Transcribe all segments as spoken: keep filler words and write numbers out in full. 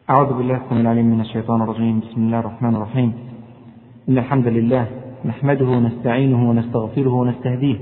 أعوذ بالله السميع العليم من الشيطان الرجيم. بسم الله الرحمن الرحيم. إن الحمد لله نحمده ونستعينه ونستغفره ونستهديه،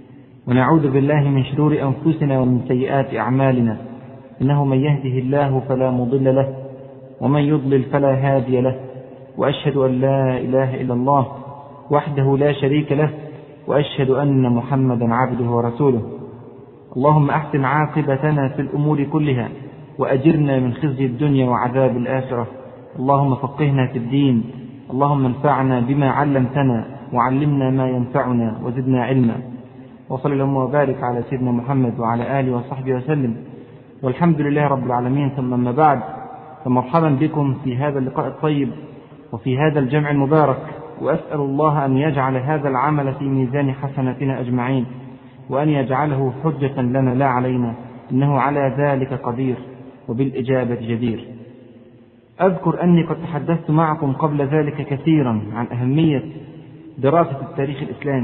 ونعوذ بالله من شرور أنفسنا ومن سيئات أعمالنا. إنه من يهده الله فلا مضل له، ومن يضلل فلا هادي له، وأشهد أن لا إله إلا الله وحده لا شريك له، وأشهد أن محمدا عبده ورسوله. اللهم أحسن عاقبتنا في الأمور كلها، وأجرنا من خزي الدنيا وعذاب الآخرة. اللهم فقهنا في الدين، اللهم انفعنا بما علمتنا، وعلمنا ما ينفعنا، وزدنا علما. وصلى اللهم وبارك على سيدنا محمد وعلى آله وصحبه وسلم، والحمد لله رب العالمين. ثم ما بعد، فمرحبا بكم في هذا اللقاء الطيب وفي هذا الجمع المبارك، وأسأل الله أن يجعل هذا العمل في ميزان حسناتنا أجمعين، وأن يجعله حجة لنا لا علينا، إنه على ذلك قدير وبالإجابة جدير. أذكر أني قد تحدثت معكم قبل ذلك كثيرا عن أهمية دراسة التاريخ الإسلامي،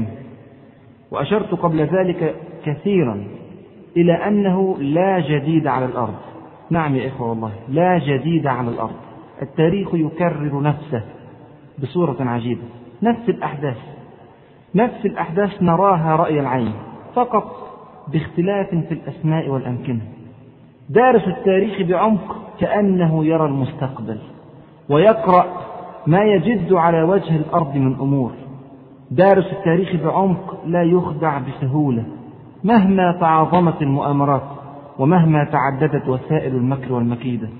وأشرت قبل ذلك كثيرا إلى أنه لا جديد على الأرض. نعم يا إخوة، والله لا جديد على الأرض. التاريخ يكرر نفسه بصورة عجيبة، نفس الأحداث نفس الأحداث نراها رأي العين، فقط باختلاف في الأسماء والأمكنة. دارس التاريخ بعمق كأنه يرى المستقبل، ويقرأ ما يجد على وجه الأرض من أمور. دارس التاريخ بعمق لا يخدع بسهولة مهما تعاظمت المؤامرات، ومهما تعددت وسائل المكر والمكيدة.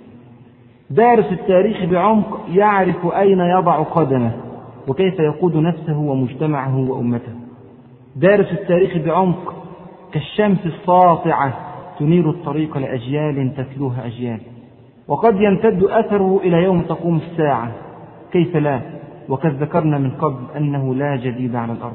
دارس التاريخ بعمق يعرف أين يضع قدمه، وكيف يقود نفسه ومجتمعه وأمته. دارس التاريخ بعمق كالشمس الساطعة تنير الطريق لأجيال تتلوها أجيال، وقد يمتد أثره إلى يوم تقوم الساعة. كيف لا، وقد ذكرنا من قبل أنه لا جديد على الأرض.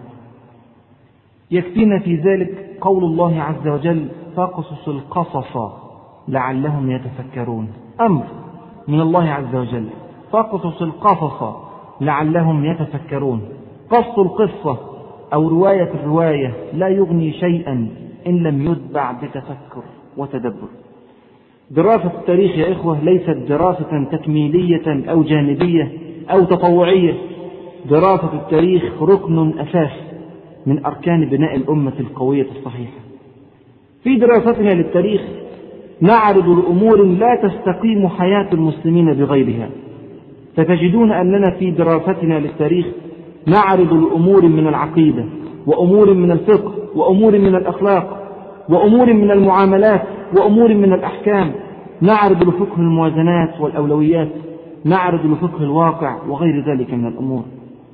يكفينا في ذلك قول الله عز وجل: فاقصص القصص لعلهم يتفكرون. أمر من الله عز وجل، فاقصص القصص لعلهم يتفكرون. قص القصة أو رواية الرواية لا يغني شيئا إن لم يتبع بتفكر وتدبر. دراسة التاريخ يا إخوة ليست دراسة تكميلية أو جانبية أو تطوعية. دراسة التاريخ ركن أساس من أركان بناء الأمة القوية الصحيحة. في دراستنا للتاريخ نعرض لأمور لا تستقيم حياة المسلمين بغيرها، فتجدون أننا في دراستنا للتاريخ نعرض لأمور من العقيدة، وأمور من الفقه، وأمور من الأخلاق، وأمور من المعاملات، وأمور من الأحكام. نعرض لفقه الموازنات والأولويات، نعرض لفقه الواقع، وغير ذلك من الأمور.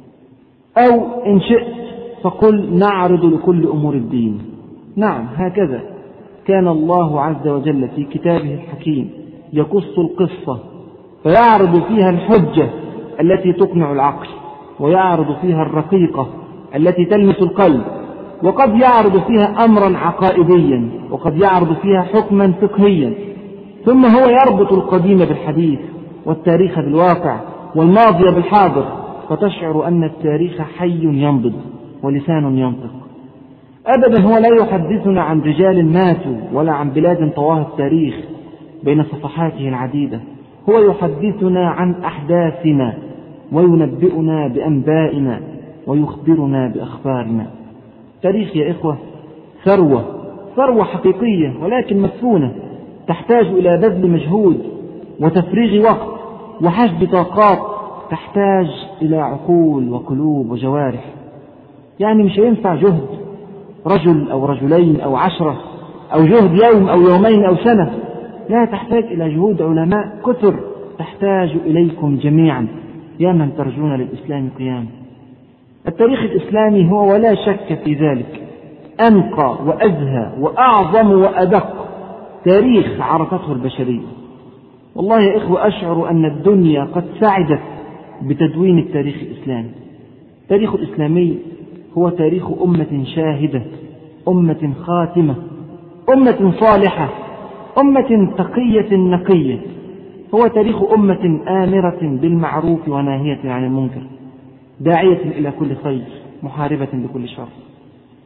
أو إن شئت فقل نعرض لكل أمور الدين. نعم، هكذا كان الله عز وجل في كتابه الحكيم يقص القصة، فيعرض فيها الحجة التي تقنع العقل، ويعرض فيها الرقيقة التي تلمس القلب، وقد يعرض فيها أمرا عقائديا، وقد يعرض فيها حكما فقهيا. ثم هو يربط القديم بالحديث، والتاريخ بالواقع، والماضي بالحاضر، فتشعر أن التاريخ حي ينبض ولسان ينطق. أبدا هو لا يحدثنا عن رجال ماتوا، ولا عن بلاد طواها التاريخ بين صفحاته العديدة. هو يحدثنا عن أحداثنا، وينبئنا بأنبائنا، ويخبرنا بأخبارنا. تاريخ يا إخوة ثروة ثروة حقيقية، ولكن مدفونة، تحتاج إلى بذل مجهود وتفريغ وقت وحشد طاقات، تحتاج إلى عقول وقلوب وجوارح. يعني مش ينفع جهد رجل أو رجلين أو عشرة، أو جهد يوم أو يومين أو سنة. لا، تحتاج إلى جهود علماء كثر، تحتاج إليكم جميعا يا من ترجون للإسلام قيام. التاريخ الإسلامي هو ولا شك في ذلك أنقى وأزهى وأعظم وأدق تاريخ عرفته البشرية. والله يا إخوة أشعر أن الدنيا قد سعدت بتدوين التاريخ الإسلامي. التاريخ الإسلامي هو تاريخ أمة شاهدة، أمة خاتمة، أمة صالحة، أمة تقية نقية. هو تاريخ أمة آمرة بالمعروف وناهية عن المنكر، داعية إلى كل خير، محاربة لكل شر.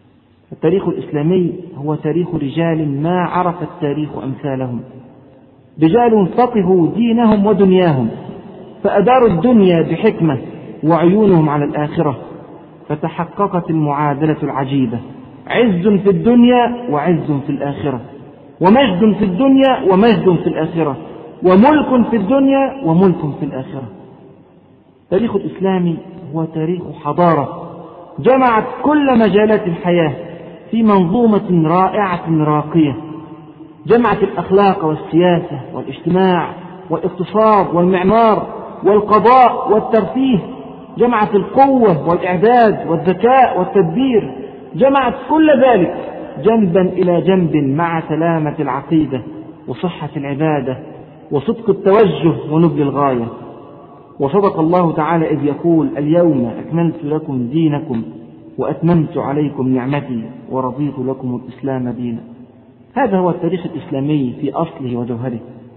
التاريخ الإسلامي هو تاريخ رجال ما عرف التاريخ أمثالهم، رجال فقهوا دينهم ودنياهم فأداروا الدنيا بحكمة وعيونهم على الآخرة، فتحققت المعادلة العجيبة: عز في الدنيا وعز في الآخرة، ومجد في الدنيا ومجد في الآخرة، وملك في الدنيا وملك في الآخرة. التاريخ الإسلامي هو تاريخ حضارة جمعت كل مجالات الحياة في منظومة رائعة راقية، جمعت الأخلاق والسياسة والاجتماع والاقتصاد والمعمار والقضاء والترفيه، جمعت القوة والإعداد والذكاء والتدبير، جمعت كل ذلك جنبا إلى جنب مع سلامة العقيدة وصحة العبادة وصدق التوجه ونبل الغاية. وصدق الله تعالى إذ يقول: اليوم أكملت لكم دينكم وأتممت عليكم نعمتي ورضيت لكم الإسلام دينا. هذا هو التاريخ الإسلامي في أصله وجوهره،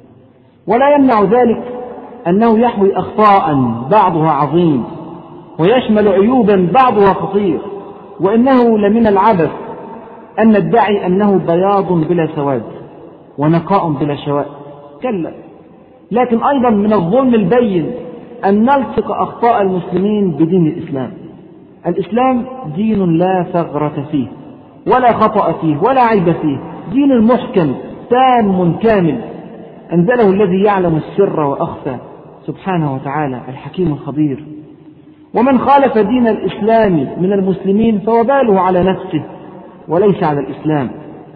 ولا يمنع ذلك أنه يحوي أخطاء بعضها عظيم ويشمل عيوبا بعضها خطير، وإنه لمن العبث أن ندعي أنه بياض بلا سواد ونقاء بلا شواء، كلا، لكن أيضا من الظلم البين أن نلصق أخطاء المسلمين بدين الإسلام. الإسلام دين لا ثغرة فيه ولا خطأ فيه ولا عيب فيه، دين محكم تام كامل أنزله الذي يعلم السر وأخفى سبحانه وتعالى الحكيم الخبير. ومن خالف دين الإسلام من المسلمين فوباله على نفسه وليس على الإسلام.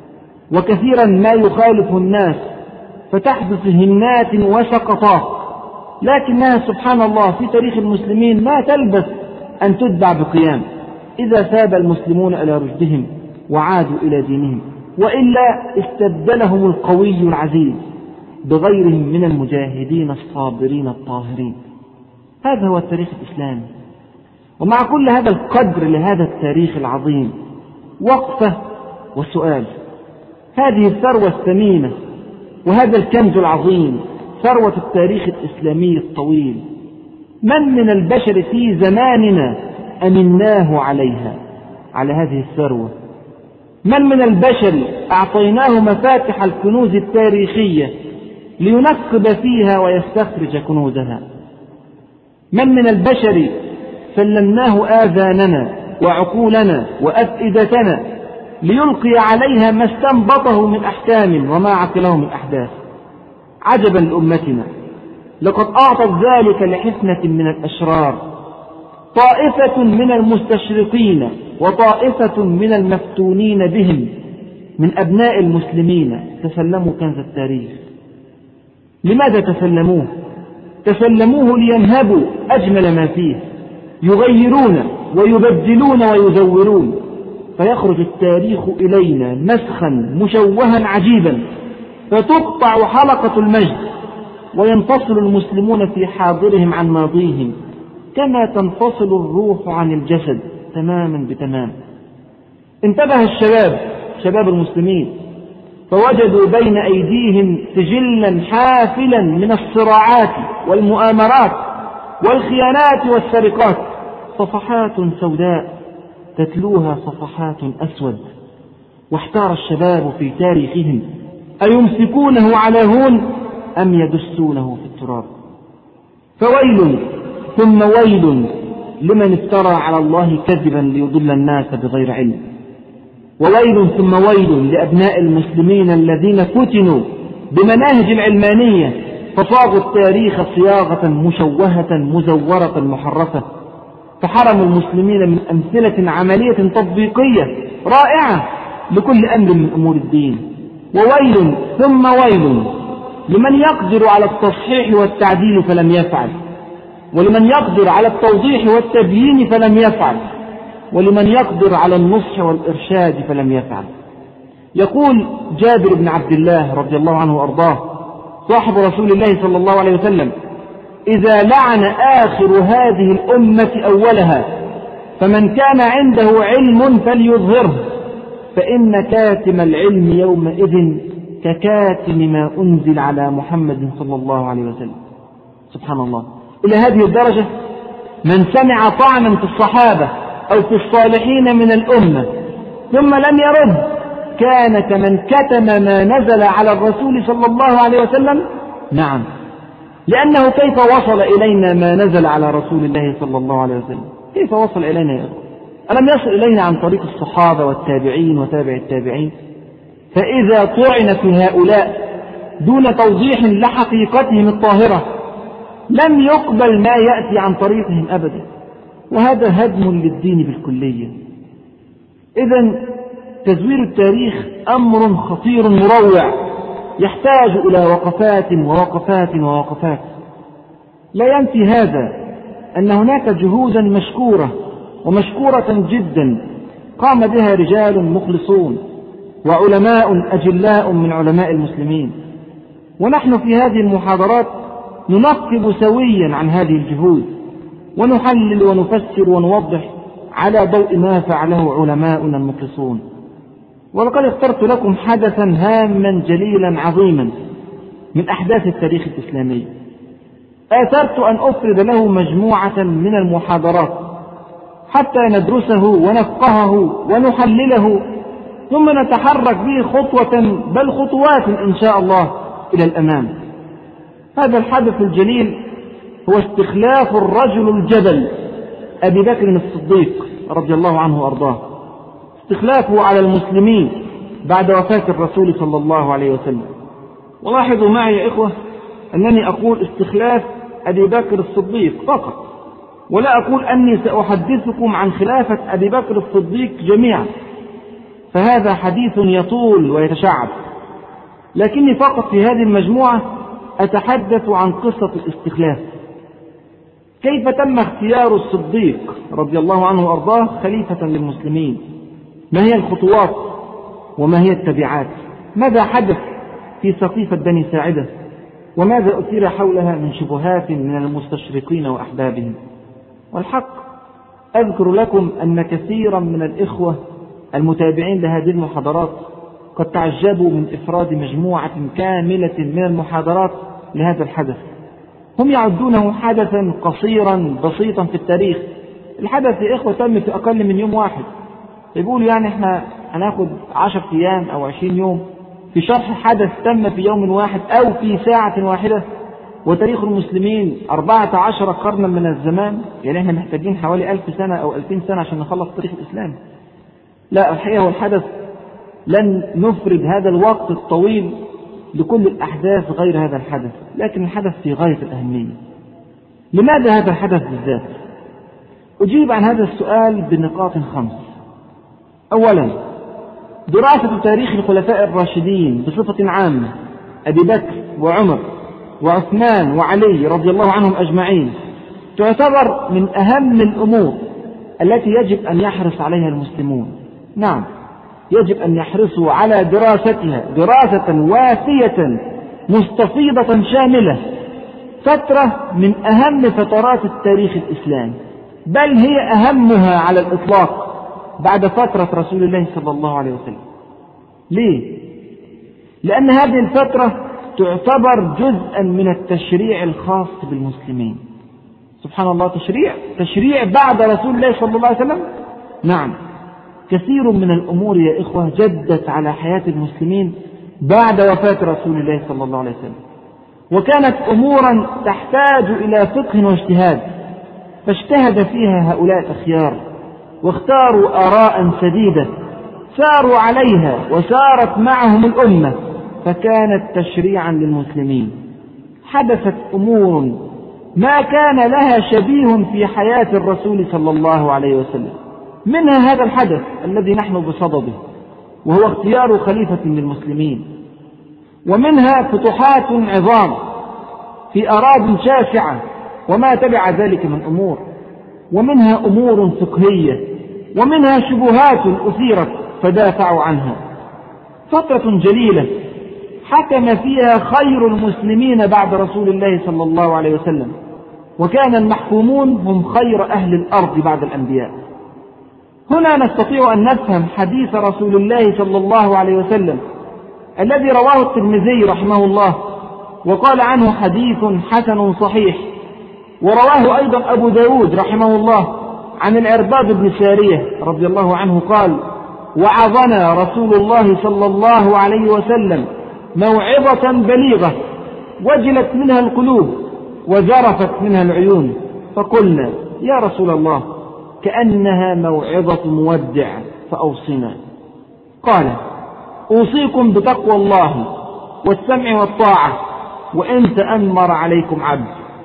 وكثيرا ما يخالف الناس فتحدث هنات وسقطات، لكنها سبحان الله في تاريخ المسلمين ما تلبث أن تتبع بقيام إذا ثاب المسلمون إلى رشدهم وعادوا إلى دينهم، وإلا استبدلهم القوي العزيز بغيرهم من المجاهدين الصابرين الطاهرين. هذا هو التاريخ الإسلامي. ومع كل هذا القدر لهذا التاريخ العظيم وقفة وسؤال: هذه الثروة الثمينة وهذا الكنز العظيم، ثروة التاريخ الإسلامي الطويل، من من البشر في زماننا أمناه عليها، على هذه الثروة؟ من من البشر أعطيناه مفاتح الكنوز التاريخية لينقب فيها ويستخرج كنوزها؟ من من البشر سلمناه آذاننا وعقولنا وأفئدتنا ليلقي عليها ما استنبطه من أحكام وما عقله من أحداث؟ عجبا لأمتنا، لقد أعطت ذلك لحفنة من الأشرار، طائفة من المستشرقين وطائفة من المفتونين بهم من أبناء المسلمين تسلموا كنز التاريخ. لماذا تسلموه؟ تسلموه لينهبوا أجمل ما فيه، يغيرون ويبدلون ويزورون، فيخرج التاريخ إلينا نسخا مشوها عجيبا، فتقطع حلقة المجد وينفصل المسلمون في حاضرهم عن ماضيهم كما تنفصل الروح عن الجسد تماما بتمام. انتبه الشباب، شباب المسلمين، فوجدوا بين أيديهم سجلا حافلا من الصراعات والمؤامرات والخيانات والسرقات، صفحات سوداء تتلوها صفحات أسود. واحتار الشباب في تاريخهم أيمسكونه على هون أم يدسونه في التراب. فويل ثم ويل لمن افترى على الله كذبا ليضل الناس بغير علم، وويل ثم ويل لأبناء المسلمين الذين فتنوا بمناهج العلمانية فصاغوا التاريخ صياغة مشوهة مزورة محرفة، فحرموا المسلمين من أمثلة عملية تطبيقية رائعة لكل أمر من أمور الدين. وويل ثم ويل لمن يقدر على التصحيح والتعديل فلم يفعل، ولمن يقدر على التوضيح والتبيين فلم يفعل، ولمن يقدر على النصح والإرشاد فلم يفعل. يقول جابر بن عبد الله رضي الله عنه وأرضاه صاحب رسول الله صلى الله عليه وسلم: إذا لعن آخر هذه الأمة أولها فمن كان عنده علم فليظهره، فإن كاتم العلم يومئذ ككاتم ما أنزل على محمد صلى الله عليه وسلم. سبحان الله، إلى هذه الدرجة من سمع طعنا في الصحابة أو في الصالحين من الأمة ثم لم يرد كان كمن كتم ما نزل على الرسول صلى الله عليه وسلم؟ نعم، لأنه كيف وصل إلينا ما نزل على رسول الله صلى الله عليه وسلم؟ كيف وصل إلينا يا أخوة؟ ألم يصل إلينا عن طريق الصحابة والتابعين وتابع التابعين؟ فإذا طعن في هؤلاء دون توضيح لحقيقتهم الطاهرة لم يقبل ما يأتي عن طريقهم أبدا، وهذا هدم للدين بالكلية. إذن تزوير التاريخ أمر خطير مروع يحتاج إلى وقفات ووقفات ووقفات. لا ينفي هذا أن هناك جهودا مشكورة ومشكورة جدا قام بها رجال مخلصون وعلماء أجلاء من علماء المسلمين، ونحن في هذه المحاضرات ننقب سويا عن هذه الجهود ونحلل ونفسر ونوضح على ضوء ما فعله علماؤنا المخلصون. ولقد اخترت لكم حدثا هاما جليلا عظيما من أحداث التاريخ الإسلامي، آثرت أن أفرد له مجموعة من المحاضرات حتى ندرسه ونفقهه ونحلله، ثم نتحرك به خطوة بل خطوات إن شاء الله إلى الأمام. هذا الحدث الجليل هو استخلاف الرجل الجبل أبي بكر الصديق رضي الله عنه وأرضاه، استخلافه على المسلمين بعد وفاة الرسول صلى الله عليه وسلم. ولاحظوا معي يا إخوة أنني أقول استخلاف أبي بكر الصديق فقط، ولا أقول أني سأحدثكم عن خلافة أبي بكر الصديق جميعا، فهذا حديث يطول ويتشعب، لكني فقط في هذه المجموعة أتحدث عن قصة الاستخلاف، كيف تم اختيار الصديق رضي الله عنه وأرضاه خليفة للمسلمين، ما هي الخطوات وما هي التبعات، ماذا حدث في سقيفة بني ساعدة، وماذا أثير حولها من شبهات من المستشرقين وأحبابهم. والحق أذكر لكم أن كثيرا من الإخوة المتابعين لهذه المحاضرات قد تعجبوا من إفراد مجموعة كاملة من المحاضرات لهذا الحدث. هم يعدونه حدثا قصيرا بسيطا في التاريخ، الحدث يا إخوة تم في أقل من يوم واحد، يقولوا يعني احنا هناخد عشر أيام أو عشرين يوم في شرح حدث تم في يوم واحد أو في ساعة واحدة، وتاريخ المسلمين أربعة عشر قرنا من الزمان، يعني احنا محتاجين حوالي ألف سنة أو ألفين سنة عشان نخلص تاريخ الإسلام. لا، الحقيقة والحدث لن نفرد هذا الوقت الطويل لكل الأحداث غير هذا الحدث، لكن الحدث في غاية الأهمية. لماذا هذا الحدث بالذات؟ أجيب عن هذا السؤال بنقاط خمس. أولا، دراسة تاريخ الخلفاء الراشدين بصفة عامة، أبي بكر وعمر وعثمان وعلي رضي الله عنهم أجمعين، تعتبر من أهم الأمور التي يجب أن يحرص عليها المسلمون. نعم، يجب أن يحرصوا على دراستها دراسة وافية مستفيضة شاملة، فترة من أهم فترات التاريخ الإسلامي، بل هي أهمها على الإطلاق بعد فترة رسول الله صلى الله عليه وسلم. ليه؟ لأن هذه الفترة تعتبر جزءا من التشريع الخاص بالمسلمين. سبحان الله، تشريع تشريع بعد رسول الله صلى الله عليه وسلم. نعم، كثير من الأمور يا إخوة جدت على حياة المسلمين بعد وفاة رسول الله صلى الله عليه وسلم، وكانت أمورا تحتاج إلى فقه واجتهاد، فاجتهد فيها هؤلاء الأخيار واختاروا آراء سديدة ساروا عليها وسارت معهم الأمة، فكانت تشريعا للمسلمين. حدثت أمور ما كان لها شبيه في حياة الرسول صلى الله عليه وسلم، منها هذا الحدث الذي نحن بصدده وهو اختيار خليفة للمسلمين، ومنها فتوحات عظام في أراضٍ شاسعة وما تبع ذلك من أمور، ومنها أمور فقهية، ومنها شبهات أثيرت فدافعوا عنها. فترة جليلة حكم فيها خير المسلمين بعد رسول الله صلى الله عليه وسلم، وكان المحكومون هم خير أهل الأرض بعد الأنبياء. هنا نستطيع أن نفهم حديث رسول الله صلى الله عليه وسلم الذي رواه الترمذي رحمه الله وقال عنه حديث حسن صحيح، ورواه أيضا أبو داود رحمه الله عن العرباض بن سارية رضي الله عنه قال: وعظنا رسول الله صلى الله عليه وسلم موعظة بليغة وجلت منها القلوب وذرفت منها العيون، فقلنا يا رسول الله كأنها موعظة مودع فأوصنا. قال أوصيكم بتقوى الله والسمع والطاعة وإن تأمر عليكم عبد،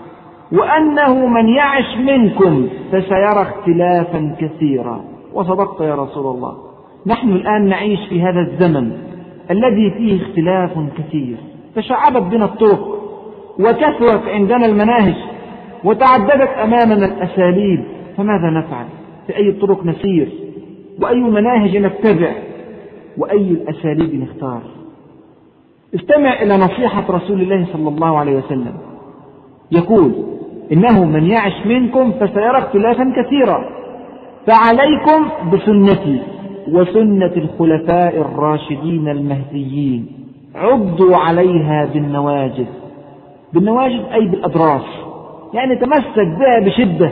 وأنه من يعش منكم فسيرى اختلافا كثيرا. وصدقت يا رسول الله، نحن الآن نعيش في هذا الزمن الذي فيه اختلاف كثير، تشعبت بنا الطرق وكثرت عندنا المناهج وتعددت أمامنا الأساليب، فماذا نفعل؟ في أي الطرق نسير؟ وأي مناهج نتبع؟ وأي الأساليب نختار؟ استمع إلى نصيحة رسول الله صلى الله عليه وسلم، يقول إنه من يعش منكم فسيرى اختلافا كثيرا، فعليكم بسنتي وسنة الخلفاء الراشدين المهديين، عضوا عليها بالنواجذ. بالنواجذ أي بالأضراس، يعني تمسك بها بشدة،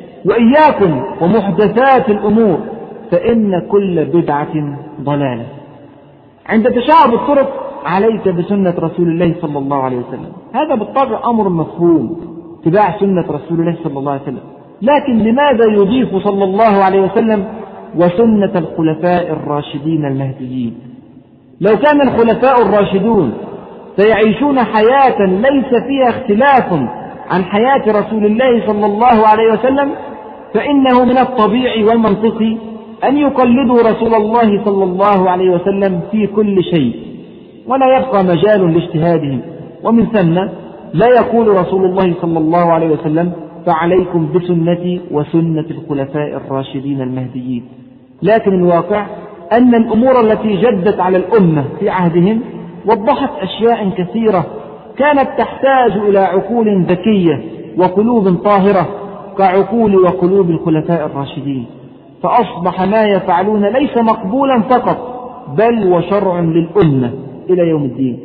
وإياكم ومحدثات الأمور فإن كل بدعة ضلالة. عند تشعب الطرق عليك بسنة رسول الله صلى الله عليه وسلم، هذا بالطبع أمر مفهوم، اتباع سنة رسول الله صلى الله عليه وسلم، لكن لماذا يضيف صلى الله عليه وسلم وسنة الخلفاء الراشدين المهديين؟ لو كان الخلفاء الراشدون سيعيشون حياة ليس فيها اختلاف عن حياة رسول الله صلى الله عليه وسلم، فإنه من الطبيعي والمنطقي أن يقلدوا رسول الله صلى الله عليه وسلم في كل شيء، ولا يبقى مجال لاجتهادهم. ومن ثم لا يقول رسول الله صلى الله عليه وسلم فعليكم بسنتي وسنة الخلفاء الراشدين المهديين، لكن الواقع أن الأمور التي جدت على الأمة في عهدهم وضحت أشياء كثيرة كانت تحتاج إلى عقول ذكية وقلوب طاهرة كعقول وقلوب الخلفاء الراشدين، فأصبح ما يفعلون ليس مقبولا فقط بل وشرع للأمة إلى يوم الدين.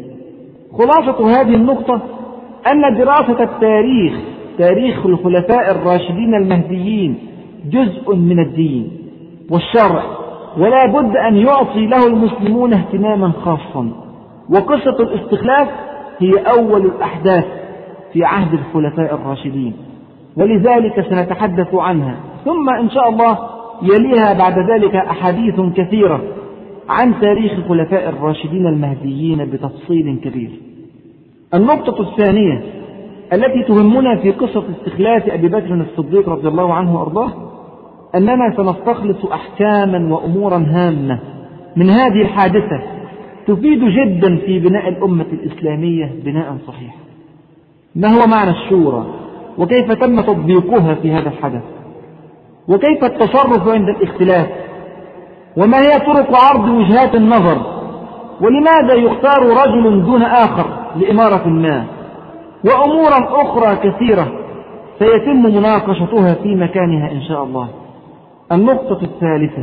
خلاصة هذه النقطة أن دراسة التاريخ، تاريخ الخلفاء الراشدين المهديين، جزء من الدين والشرع، ولا بد أن يعطي له المسلمون اهتماما خاصا. وقصة الاستخلاف هي أول الأحداث في عهد الخلفاء الراشدين، ولذلك سنتحدث عنها، ثم إن شاء الله يليها بعد ذلك أحاديث كثيرة عن تاريخ الخلفاء الراشدين المهديين بتفصيل كبير. النقطة الثانية التي تهمنا في قصة استخلاف أبي بكر الصديق رضي الله عنه وأرضاه أننا سنستخلص أحكاما وأمورا هامة من هذه الحادثة تفيد جدا في بناء الأمة الإسلامية بناء صحيح. ما هو معنى الشورى؟ وكيف تم تطبيقها في هذا الحدث؟ وكيف التصرف عند الاختلاف؟ وما هي طرق عرض وجهات النظر؟ ولماذا يختار رجل دون آخر لإمارة ما؟ وأمورا أخرى كثيرة سيتم مناقشتها في مكانها إن شاء الله. النقطة الثالثة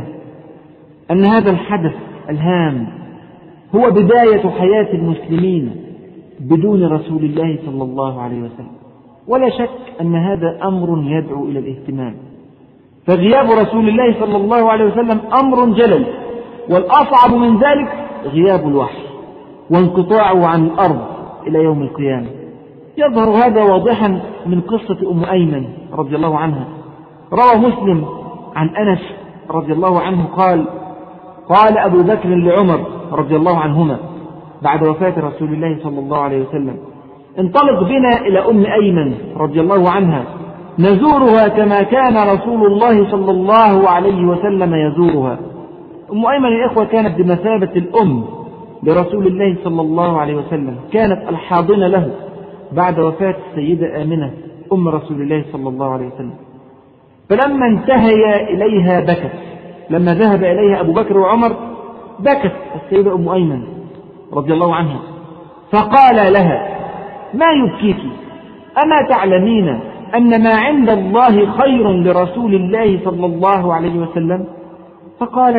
أن هذا الحدث الهام هو بداية حياة المسلمين بدون رسول الله صلى الله عليه وسلم، ولا شك أن هذا أمر يدعو إلى الاهتمام، فغياب رسول الله صلى الله عليه وسلم أمر جلل، والأصعب من ذلك غياب الوحي وانقطاعه عن الأرض إلى يوم القيامة. يظهر هذا واضحا من قصة أم أيمن رضي الله عنها. روى مسلم عن أنس رضي الله عنه قال: قال أبو بكر لعمر رضي الله عنهما بعد وفاة رسول الله صلى الله عليه وسلم: انطلق بنا إلى أم أيمن رضي الله عنها نزورها كما كان رسول الله صلى الله عليه وسلم يزورها. أم أيمن يا إخوة كانت بمثابة الأم لرسول الله صلى الله عليه وسلم، كانت الحاضنة له بعد وفاة السيدة آمنة أم رسول الله صلى الله عليه وسلم. فلما انتهي إليها بكت، لما ذهب إليها أبو بكر وعمر بكت السيدة أم أيمن رضي الله عنها، فقال لها: ما يبكيك؟ أما تعلمين أن ما عند الله خير لرسول الله صلى الله عليه وسلم؟ فقالت: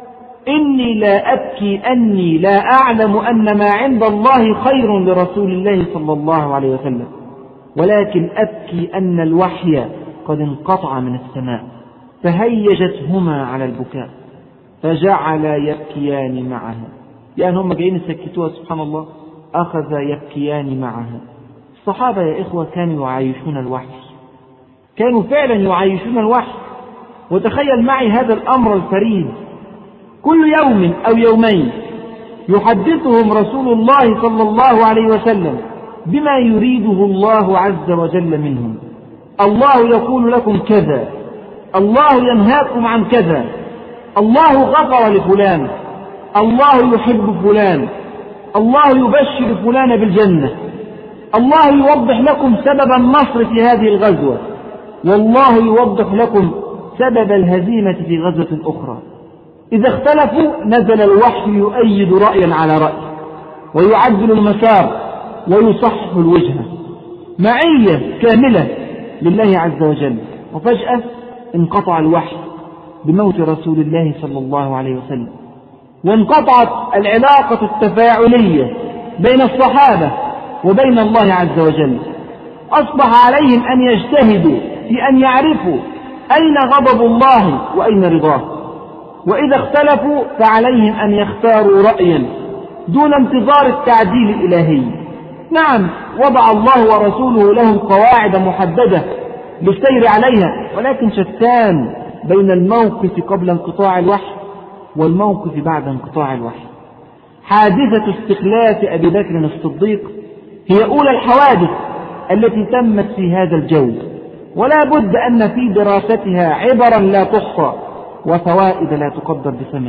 إني لا أبكي أني لا أعلم أن ما عند الله خير لرسول الله صلى الله عليه وسلم، ولكن أبكي أن الوحي قد انقطع من السماء فهيجتهما على البكاء. فجعل يبكيان معها. يعني هم جايين يسكتوها سبحان الله، أخذ يبكيان معها. الصحابة يا إخوة كانوا يعايشون الوحي، كانوا فعلا يعايشون الوحي. وتخيل معي هذا الأمر الفريد، كل يوم أو يومين يحدثهم رسول الله صلى الله عليه وسلم بما يريده الله عز وجل منهم. الله يقول لكم كذا، الله ينهاكم عن كذا، الله غفر لفلان، الله يحب فلان، الله يبشر فلان بالجنة، الله يوضح لكم سبب النصر في هذه الغزوة، والله يوضح لكم سبب الهزيمة في غزوة أخرى. إذا اختلفوا نزل الوحي يؤيد رأيا على رأي، ويعدل المسار ويصحح الوجهة، معية كاملة لله عز وجل. وفجأة انقطع الوحي بموت رسول الله صلى الله عليه وسلم، وانقطعت العلاقة التفاعلية بين الصحابة وبين الله عز وجل. أصبح عليهم أن يجتهدوا في أن يعرفوا أين غضب الله وأين رضاه، وإذا اختلفوا فعليهم أن يختاروا رأيا دون انتظار التعديل الإلهي. نعم، وضع الله ورسوله لهم قواعد محددة للسير عليها، ولكن شتان بين الموقف قبل انقطاع الوحي والموقف بعد انقطاع الوحي. حادثة استخلاف أبي بكر الصديق هي أولى الحوادث التي تمت في هذا الجو، ولا بد أن في دراستها عبرا لا تحصى وفوائد لا تقدر بثمن.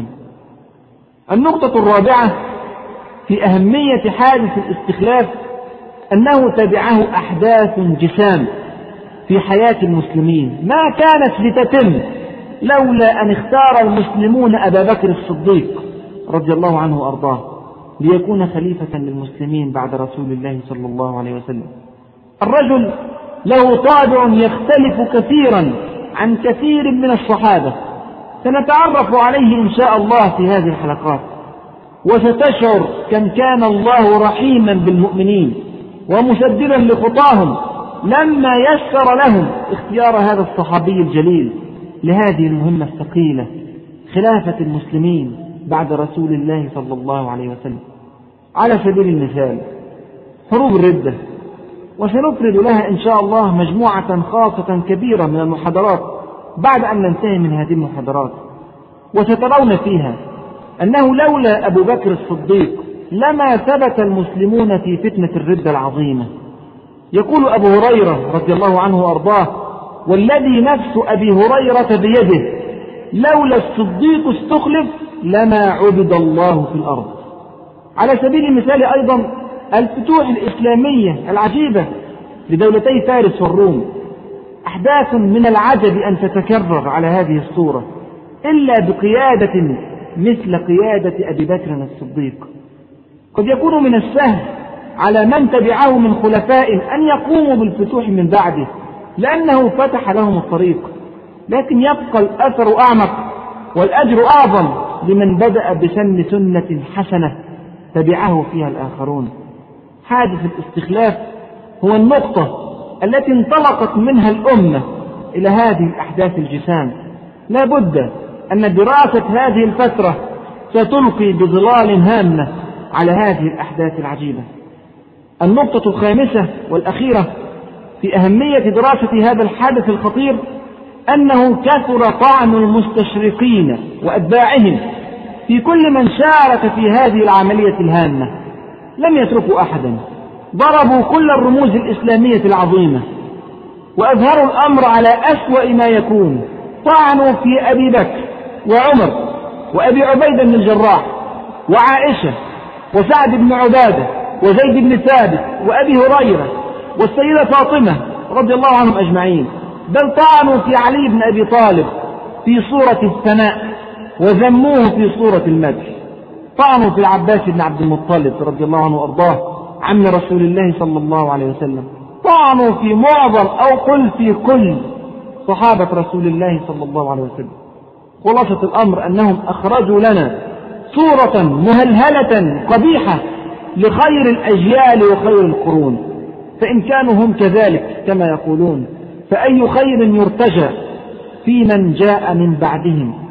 النقطة الرابعة في أهمية حادث الاستخلاف أنه تبعه أحداث جسام في حياة المسلمين ما كانت لتتم لولا أن اختار المسلمون أبا بكر الصديق رضي الله عنه وأرضاه ليكون خليفة للمسلمين بعد رسول الله صلى الله عليه وسلم. الرجل له طابع يختلف كثيرا عن كثير من الصحابة، سنتعرف عليه إن شاء الله في هذه الحلقات، وستشعر كم كان الله رحيما بالمؤمنين ومسددا لخطاهم لما يسر لهم اختيار هذا الصحابي الجليل لهذه المهمة الثقيلة، خلافة المسلمين بعد رسول الله صلى الله عليه وسلم. على سبيل المثال حروب الردة، وسنفرد لها إن شاء الله مجموعة خاصة كبيرة من المحاضرات بعد أن ننتهي من هذه المحاضرات، وسترون فيها أنه لولا أبو بكر الصديق لما ثبت المسلمون في فتنة الردة العظيمة. يقول أبو هريرة رضي الله عنه وأرضاه: والذي نفس أبي هريرة بيده لولا الصديق استخلف لما عبد الله في الأرض. على سبيل المثال أيضا الفتوح الإسلامية العجيبة لدولتي فارس والروم، أحداث من العجب أن تتكرر على هذه الصورة إلا بقيادة مثل قيادة أبي بكر الصديق. قد يكون من السهل على من تبعه من خلفاء أن يقوموا بالفتوح من بعده لأنه فتح لهم الطريق، لكن يبقى الأثر أعمق والأجر أعظم لمن بدأ بسن سنة حسنة تبعه فيها الآخرون. حادث الاستخلاف هو النقطة التي انطلقت منها الأمة إلى هذه الأحداث الجسام. لا بد أن دراسة هذه الفترة ستلقي بظلال هامة على هذه الأحداث العجيبة. النقطة الخامسة والأخيرة في أهمية دراسة هذا الحادث الخطير أنه كثر طعن المستشرقين وأتباعهم في كل من شارك في هذه العملية الهامة، لم يتركوا أحدا، ضربوا كل الرموز الإسلامية العظيمة وأظهروا الأمر على أسوأ ما يكون. طعنوا في أبي بكر وعمر وأبي عبيدة بن الجراح وعائشة وسعد بن عبادة وزيد بن ثابت وأبي هريرة والسيدة فاطمة رضي الله عنهم أجمعين، بل طعنوا في علي بن أبي طالب في صورة الثناء وذموه في صورة المدح. طعنوا في العباس بن عبد المطلب رضي الله عنه وأرضاه عم رسول الله صلى الله عليه وسلم. طعنوا في معظم أو قل في كل صحابة رسول الله صلى الله عليه وسلم. خلاصة الأمر أنهم أخرجوا لنا صورة مهلهلة قبيحة لخير الأجيال وخير القرون، فإن كانوا هم كذلك كما يقولون فأي خير يرتجى في من جاء من بعدهم.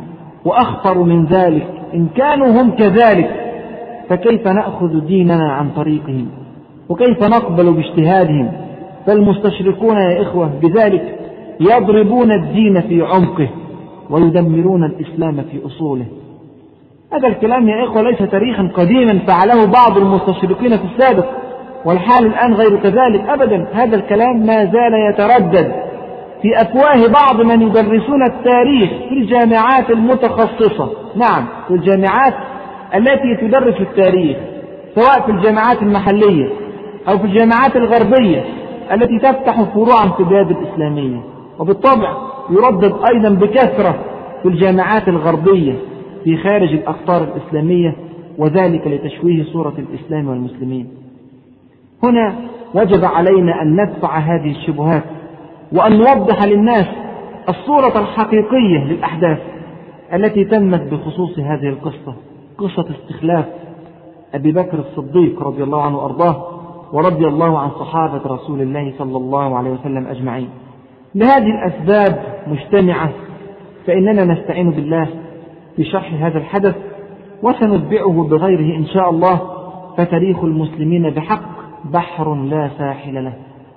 وأخطر من ذلك إن كانوا هم كذلك فكيف نأخذ ديننا عن طريقهم وكيف نقبل باجتهادهم؟ فالمستشركون يا إخوة بذلك يضربون الدين في عمقه ويدمرون الإسلام في أصوله. هذا الكلام يا إخوة ليس تاريخا قديما فعله بعض المستشرقين في السابق والحال الآن غير كذلك أبدا. هذا الكلام ما زال يتردد في أفواه بعض من يدرسون التاريخ في الجامعات المتخصصة. نعم، في الجامعات التي تدرس التاريخ، سواء في الجامعات المحلية أو في الجامعات الغربية التي تفتح فروعا في البلاد الإسلامية. وبالطبع يردد أيضا بكثرة في الجامعات الغربية في خارج الأقطار الإسلامية، وذلك لتشويه صورة الإسلام والمسلمين. هنا وجب علينا أن ندفع هذه الشبهات وأن نوضح للناس الصورة الحقيقية للأحداث التي تمت بخصوص هذه القصة، قصة استخلاف أبي بكر الصديق رضي الله عنه وأرضاه ورضي الله عن صحابة رسول الله صلى الله عليه وسلم أجمعين. لهذه الأسباب مجتمعة فإننا نستعين بالله في شرح هذا الحدث وسنتبعه بغيره إن شاء الله، فتاريخ المسلمين بحق بحر لا ساحل له.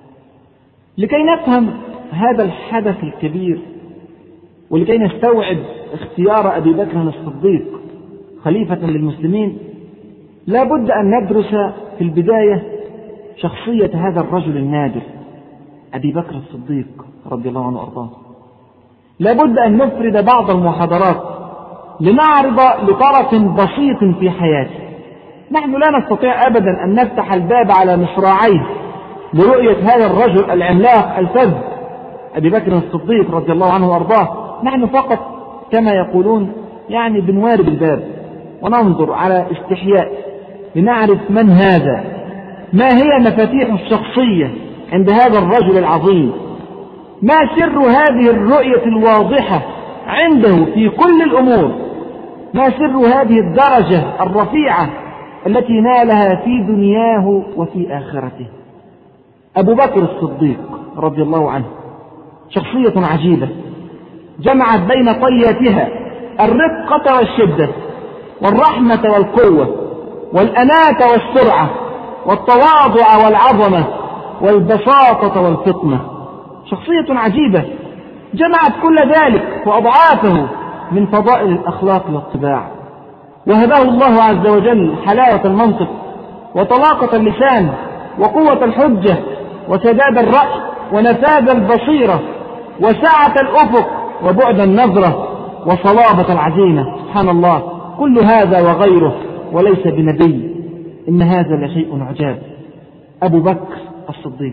لكي نفهم هذا الحدث الكبير ولكي نستوعب اختيار أبي بكر الصديق خليفة للمسلمين لا بد أن ندرس في البداية شخصية هذا الرجل النادر أبي بكر الصديق رضي الله عنه وأرضاه. لا بد أن نفرد بعض المحاضرات لنعرض لطرف بسيط في حياته. نحن لا نستطيع أبدا أن نفتح الباب على مصراعيه لرؤية هذا الرجل العملاق الفذ أبي بكر الصديق رضي الله عنه وأرضاه. نحن فقط كما يقولون يعني بنوارب الباب وننظر على استحياء لنعرف من هذا، ما هي مفاتيح الشخصية عند هذا الرجل العظيم، ما سر هذه الرؤية الواضحة عنده في كل الأمور، ما سر هذه الدرجة الرفيعة التي نالها في دنياه وفي آخرته. أبو بكر الصديق رضي الله عنه شخصية عجيبة جمعت بين طياتها الرقة والشدة والرحمة والقوة والأناة والسرعة والتواضع والعظمة والبساطة والفطنة. شخصية عجيبة جمعت كل ذلك وأضعافه من فضائل الأخلاق والطباع، وهبه الله عز وجل حلاوة المنطق وطلاقة اللسان وقوة الحجة وسداد الرأي ونفاذ البصيرة وسعة الأفق وبعد النظرة وصلابة العزيمة. سبحان الله، كل هذا وغيره وليس بنبي، إن هذا لشيء عجاب. أبو بكر الصديق.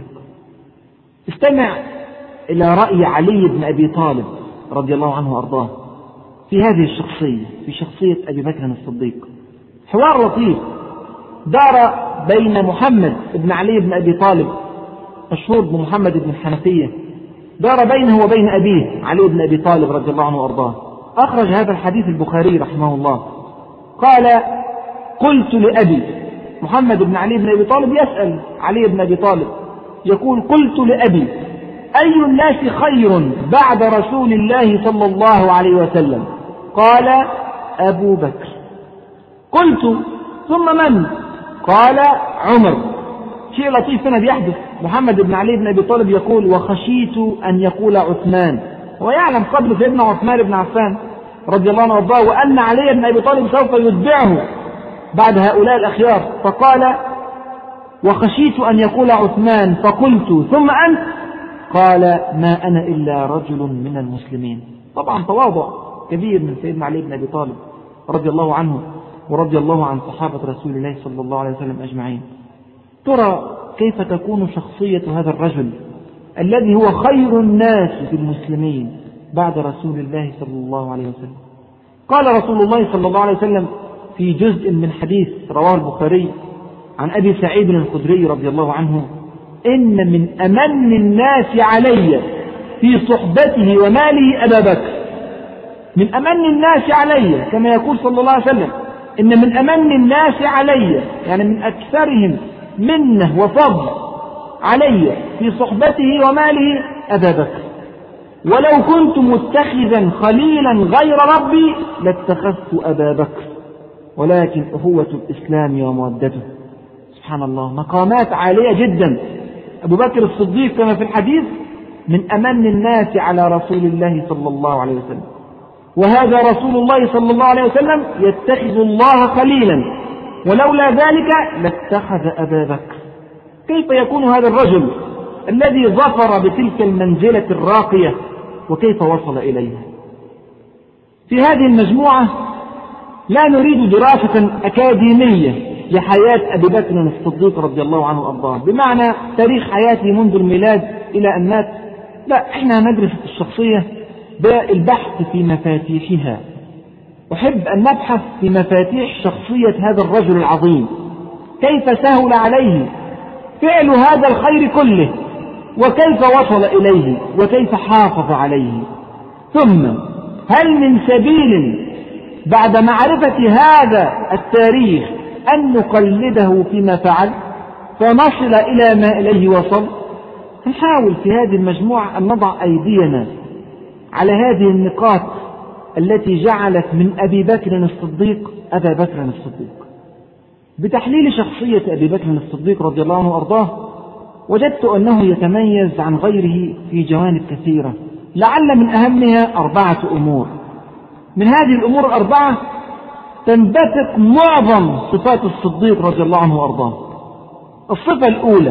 استمع إلى رأي علي بن أبي طالب رضي الله عنه وأرضاه في هذه الشخصية، في شخصية أبي بكر الصديق. حوار لطيف دار بين محمد بن علي بن أبي طالب مشهور بمحمد بن الحنفية، دار بينه وبين أبيه علي بن أبي طالب رضي الله عنه وأرضاه. أخرج هذا الحديث البخاري رحمه الله. قال: قلت لأبي، محمد بن علي بن أبي طالب يسأل علي بن أبي طالب يقول: قلت لأبي أي الناس خير بعد رسول الله صلى الله عليه وسلم؟ قال: أبو بكر. قلت: ثم من؟ قال: عمر. شيء لطيف هنا بيحدث. محمد بن علي بن أبي طالب يقول: وخشيت أن يقول عثمان. هو يعلم قدر سيدنا عثمان بن عفان رضي الله عنه وارضاه وأن علي بن أبي طالب سوف يتبعه بعد هؤلاء الأخيار، فقال: وخشيت أن يقول عثمان. فقلت: ثم أنت؟ قال: ما أنا إلا رجل من المسلمين. طبعا تواضع كبير من سيدنا علي بن أبي طالب رضي الله عنه ورضي الله عن صحابة رسول الله صلى الله عليه وسلم أجمعين. ترى كيف تكون شخصية هذا الرجل الذي هو خير الناس في المسلمين بعد رسول الله صلى الله عليه وسلم. قال رسول الله صلى الله عليه وسلم في جزء من حديث رواه البخاري عن أبي سعيد الخدري رضي الله عنه: إن من أمن الناس علي في صحبته وماله أبا بكر. من أمن الناس علي، كما يقول صلى الله عليه وسلم: إن من أمن الناس علي، يعني من أكثرهم منه وفضل علي في صحبته وماله أبا بكر. ولو كنت متخذا خليلا غير ربي لاتخذت أبا بكر، ولكن أخوة الإسلام ومودته. سبحان الله، مقامات عالية جدا. أبو بكر الصديق كما في الحديث من أمن الناس على رسول الله صلى الله عليه وسلم، وهذا رسول الله صلى الله عليه وسلم يتخذ الله خليلا، ولولا ذلك لاتخذ أبا بكر. كيف يكون هذا الرجل الذي ظفر بتلك المنزلة الراقية وكيف وصل إليها؟ في هذه المجموعة لا نريد دراسة أكاديمية لحياة أبي بكر الصديق رضي الله عنه وأرضاه بمعنى تاريخ حياته منذ الميلاد إلى أن مات، لا، إحنا ندرس الشخصية بالبحث في مفاتيحها. أحب أن نبحث في مفاتيح شخصية هذا الرجل العظيم، كيف سهل عليه فعل هذا الخير كله، وكيف وصل إليه، وكيف حافظ عليه. ثم هل من سبيل بعد معرفة هذا التاريخ أن نقلده فيما فعل فنصل إلى ما إليه وصل؟ نحاول في هذه المجموعة أن نضع أيدينا على هذه النقاط التي جعلت من أبي بكر الصديق أبا بكر الصديق. بتحليل شخصية أبي بكر الصديق رضي الله عنه وأرضاه وجدت أنه يتميز عن غيره في جوانب كثيرة، لعل من أهمها أربعة أمور. من هذه الأمور الأربعة تنبثق معظم صفات الصديق رضي الله عنه وأرضاه. الصفة الأولى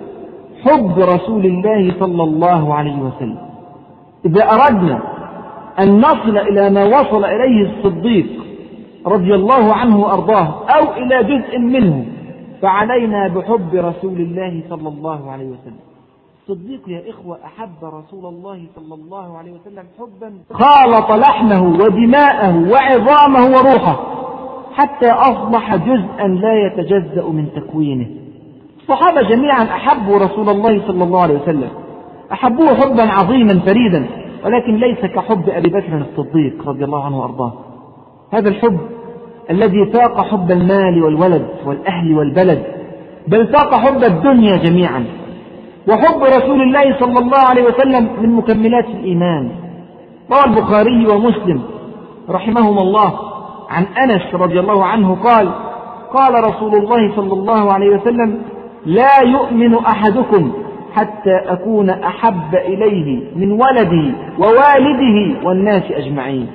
حب رسول الله صلى الله عليه وسلم. إذا أردنا أن نصل إلى ما وصل إليه الصديق رضي الله عنه وأرضاه أو إلى جزء منه فعلينا بحب رسول الله صلى الله عليه وسلم. الصديق يا إخوة أحب رسول الله صلى الله عليه وسلم حبا خالط لحمه ودماءه وعظامه وروحه حتى أصبح جزءا لا يتجزأ من تكوينه. الصحابة جميعا أحبوا رسول الله صلى الله عليه وسلم، أحبوه حبا عظيما فريدا، ولكن ليس كحب أبي بكر الصديق رضي الله عنه وأرضاه. هذا الحب الذي فاق حب المال والولد والأهل والبلد، بل فاق حب الدنيا جميعا. وحب رسول الله صلى الله عليه وسلم من مكملات الإيمان. روى البخاري ومسلم رحمهما الله عن أنس رضي الله عنه قال: قال رسول الله صلى الله عليه وسلم: لا يؤمن أحدكم حتى أكون أحب إليه من ولده ووالده والناس أجمعين.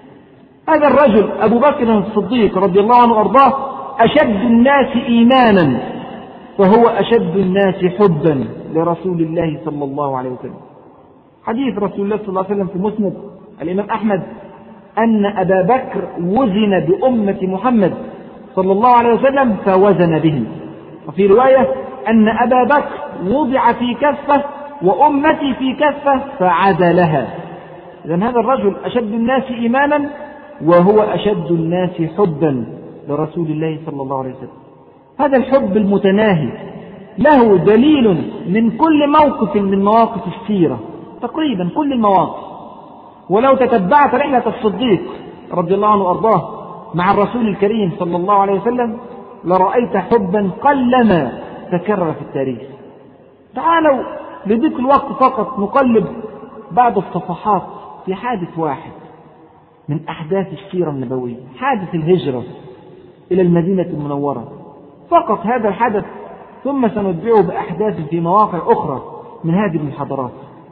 هذا الرجل أبو بكر الصديق رضي الله عنه وأرضاه أشد الناس إيمانا، فهو أشد الناس حبا لرسول الله صلى الله عليه وسلم. حديث رسول الله صلى الله عليه وسلم في مسند الإمام أحمد أن أبا بكر وزن بأمة محمد صلى الله عليه وسلم فوزن به، وفي رواية أن أبا بكر وضع في كفة وأمتي في كفة فعدلها. إذن هذا الرجل أشد الناس إيمانا وهو أشد الناس حبا لرسول الله صلى الله عليه وسلم. هذا الحب المتناهي له دليل من كل موقف من مواقف السيرة، تقريبا كل المواقف. ولو تتبعت رحلة الصديق رضي الله عنه وأرضاه مع الرسول الكريم صلى الله عليه وسلم لرأيت حبا قلما تكرر في التاريخ. تعالوا لذكر الوقت فقط نقلب بعض الصفحات في حادث واحد من أحداث السيرة النبوية، حادث الهجرة إلى المدينة المنورة. فقط هذا الحدث، ثم سنتبعه بأحداث في مواقع أخرى من هذه المحاضرات.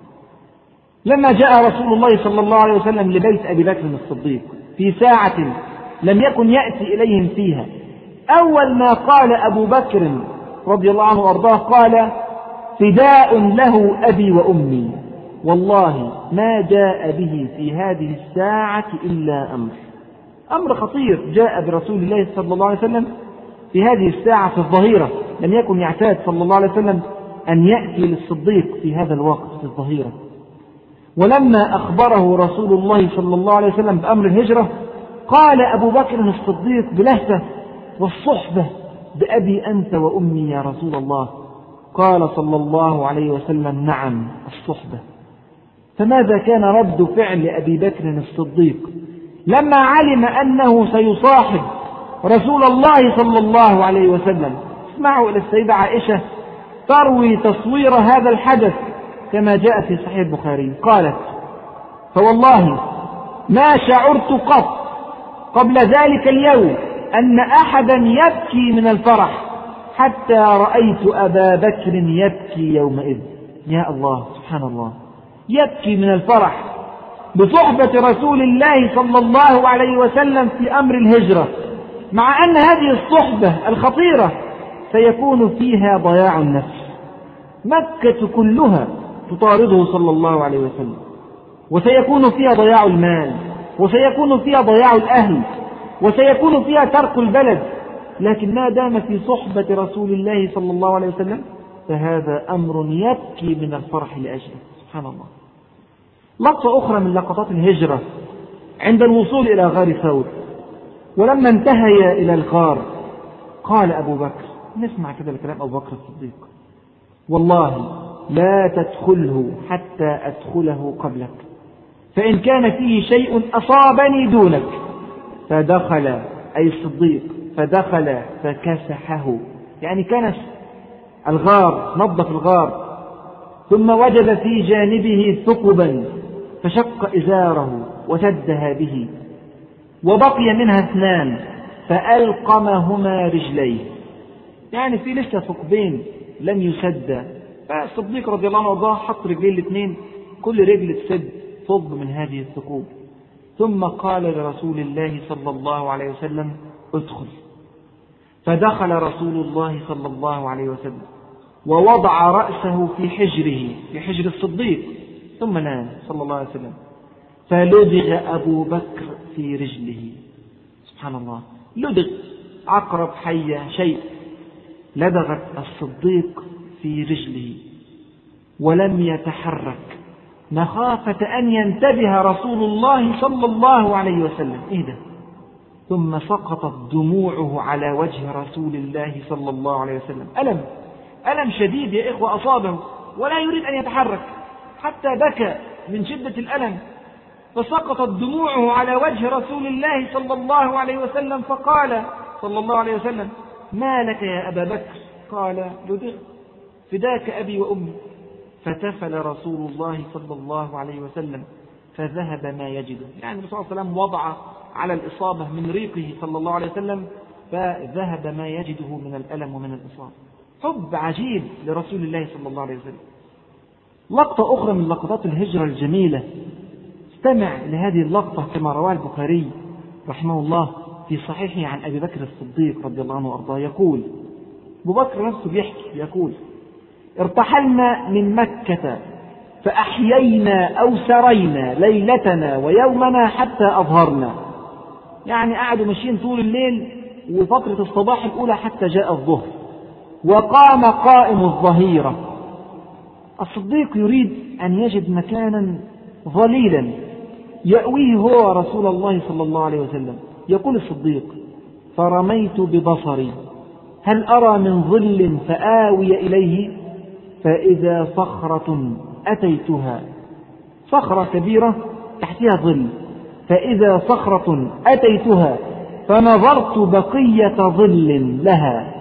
لما جاء رسول الله صلى الله عليه وسلم لبيت أبي بكر الصديق في ساعة لم يكن يأتي إليهم فيها، أول ما قال أبو بكر رضي الله عنه وأرضاه قال: فداء له أبي وأمي، والله ما جاء به في هذه الساعة إلا أمر. أمر خطير جاء برسول الله صلى الله عليه وسلم في هذه الساعة في الظهيرة. لم يكن يعتاد صلى الله عليه وسلم أن يأتي للصديق في هذا الوقت في الظهيرة. ولما أخبره رسول الله صلى الله عليه وسلم بأمر الهجرة قال أبو بكر الصديق بلهفة: والصحبة بأبي أنت وأمي يا رسول الله. قال صلى الله عليه وسلم: نعم الصحبة. فماذا كان رد فعل أبي بكر الصديق لما علم أنه سيصاحب رسول الله صلى الله عليه وسلم؟ اسمعوا إلى السيدة عائشة تروي تصوير هذا الحدث كما جاء في صحيح البخاري. قالت: فوالله ما شعرت قط قبل ذلك اليوم أن أحدا يبكي من الفرح حتى رأيت أبا بكر يبكي يومئذ. يا الله، سبحان الله، يبكي من الفرح بصحبة رسول الله صلى الله عليه وسلم في أمر الهجرة، مع أن هذه الصحبة الخطيرة سيكون فيها ضياع النفس. مكة كلها تطارده صلى الله عليه وسلم، وسيكون فيها ضياع المال، وسيكون فيها ضياع الأهل، وسيكون فيها ترك البلد، لكن ما دام في صحبة رسول الله صلى الله عليه وسلم فهذا أمر يبكي من الفرح لأجله. سبحان الله. لقطة أخرى من لقطات الهجرة عند الوصول إلى غار ثور، ولما انتهي إلى الغار قال أبو بكر، نسمع كده الكلام أبو بكر الصديق: والله لا تدخله حتى أدخله قبلك، فإن كان فيه شيء أصابني دونك. فدخل، أي الصديق، فدخل فكسحه، يعني كنس الغار، نظف الغار، ثم وجد في جانبه ثقبا فشق إزاره وسدها به، وبقي منها اثنان فألقمهما رجليه، يعني في لسه ثقبين لم يسد. فالصديق رضي الله عنه وارضاه حط رجليه الاثنين، كل رجل تسد ثقب من هذه الثقوب، ثم قال لرسول الله صلى الله عليه وسلم: ادخل. فدخل رسول الله صلى الله عليه وسلم ووضع رأسه في حجره، في حجر الصديق، ثم نام صلى الله عليه وسلم. فلدغ أبو بكر في رجله. سبحان الله، لدغ، عقرب، حية، شيء، لدغت الصديق في رجله ولم يتحرك مخافة أن ينتبه رسول الله صلى الله عليه وسلم. إيه ده؟ ثم سقطت دموعه على وجه رسول الله صلى الله عليه وسلم. ألم ألم شديد يا إخوة أصابه ولا يريد أن يتحرك، حتى بكى من شدة الألم. فسقطت دموعه على وجه رسول الله صلى الله عليه وسلم، فقال صلى الله عليه وسلم: ما لك يا أبا بكر؟ قال: لدغت، فداك أبي وأمي. فتفل رسول الله صلى الله عليه وسلم فذهب ما يجده، يعني الرسول صلى الله عليه وسلم وضع على الإصابة من ريقه صلى الله عليه وسلم فذهب ما يجده من الألم ومن الإصابة. حب عجيب لرسول الله صلى الله عليه وسلم. لقطة أخرى من لقطات الهجرة الجميلة، استمع لهذه اللقطة كما رواه البخاري رحمه الله في صحيحه عن أبي بكر الصديق رضي الله عنه وأرضاه، يقول أبو بكر نفسه بيحكي، يقول: ارتحلنا من مكة فأحيينا أو سرينا ليلتنا ويومنا حتى أظهرنا، يعني قعدوا ماشيين طول الليل وفترة الصباح الأولى حتى جاء الظهر، وقام قائم الظهيرة. الصديق يريد أن يجد مكانا ظليلا يأويه هو رسول الله صلى الله عليه وسلم. يقول الصديق: فرميت ببصري هل أرى من ظل فآوي إليه، فإذا صخرة أتيتها، صخرة كبيرة تحتها ظل، فإذا صخرة أتيتها فنظرت بقية ظل لها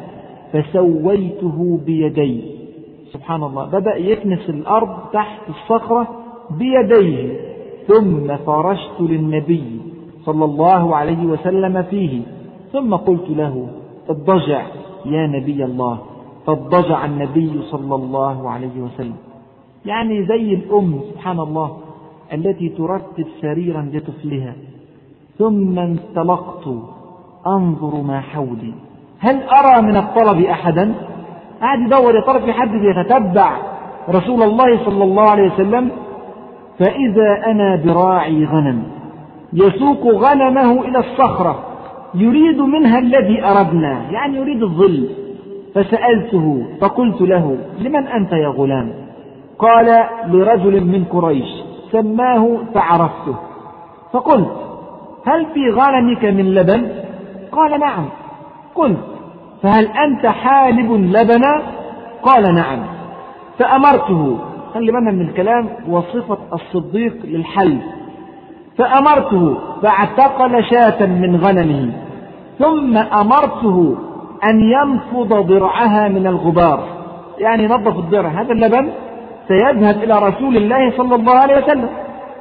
فسويته بيدي. سبحان الله، بدأ يكنس الأرض تحت الصخرة بيديه، ثم فرشت للنبي صلى الله عليه وسلم فيه، ثم قلت له: اضطجع يا نبي الله. فاضطجع النبي صلى الله عليه وسلم، يعني زي الأم سبحان الله التي ترتب سريرا لطفلها. ثم انطلقت أنظر ما حولي هل أرى من الطلب أحدا، قاعد يدور يا ترى في حد يتتبع رسول الله صلى الله عليه وسلم. فإذا أنا براعي غنم يسوق غنمه إلى الصخرة يريد منها الذي أردنا، يعني يريد الظل. فسألته فقلت له: لمن أنت يا غلام؟ قال: لرجل من قريش سماه فعرفته. فقلت: هل في غنمك من لبن؟ قال: نعم. قلت: فهل أنت حالب لبنا؟ قال: نعم. فأمرته، خلي بالنا من الكلام وصفة الصديق للحلب، فأمرته فاعتقل شاة من غنمه، ثم أمرته أن ينفض ضرعها من الغبار، يعني نظف الضرع، هذا اللبن سيذهب إلى رسول الله صلى الله عليه وسلم.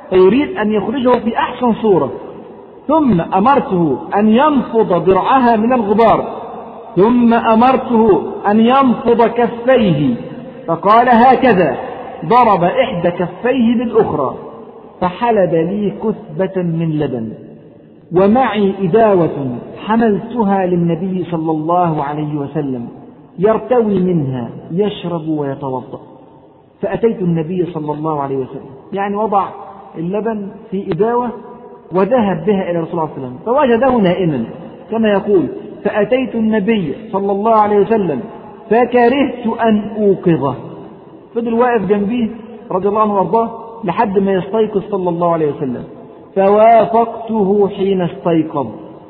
فيريد أن يخرجه في أحسن صورة، ثم أمرته أن ينفض ضرعها من الغبار، ثم أمرته أن ينفض كفيه، فقال هكذا، ضرب إحدى كفيه بالأخرى، فحلب لي كثبة من لبن، ومعي إداوة حملتها للنبي صلى الله عليه وسلم يرتوي منها يشرب ويتوضأ. فأتيت النبي صلى الله عليه وسلم، يعني وضع اللبن في إداوة وذهب بها إلى رسول الله صلى الله عليه وسلم فوجده نائما، كما يقول فأتيت النبي صلى الله عليه وسلم فكرهت أن أوقظه. فضل واقف جنبيه رضي الله عنه وارضاه لحد ما يستيقظ صلى الله عليه وسلم، فوافقته حين استيقظ،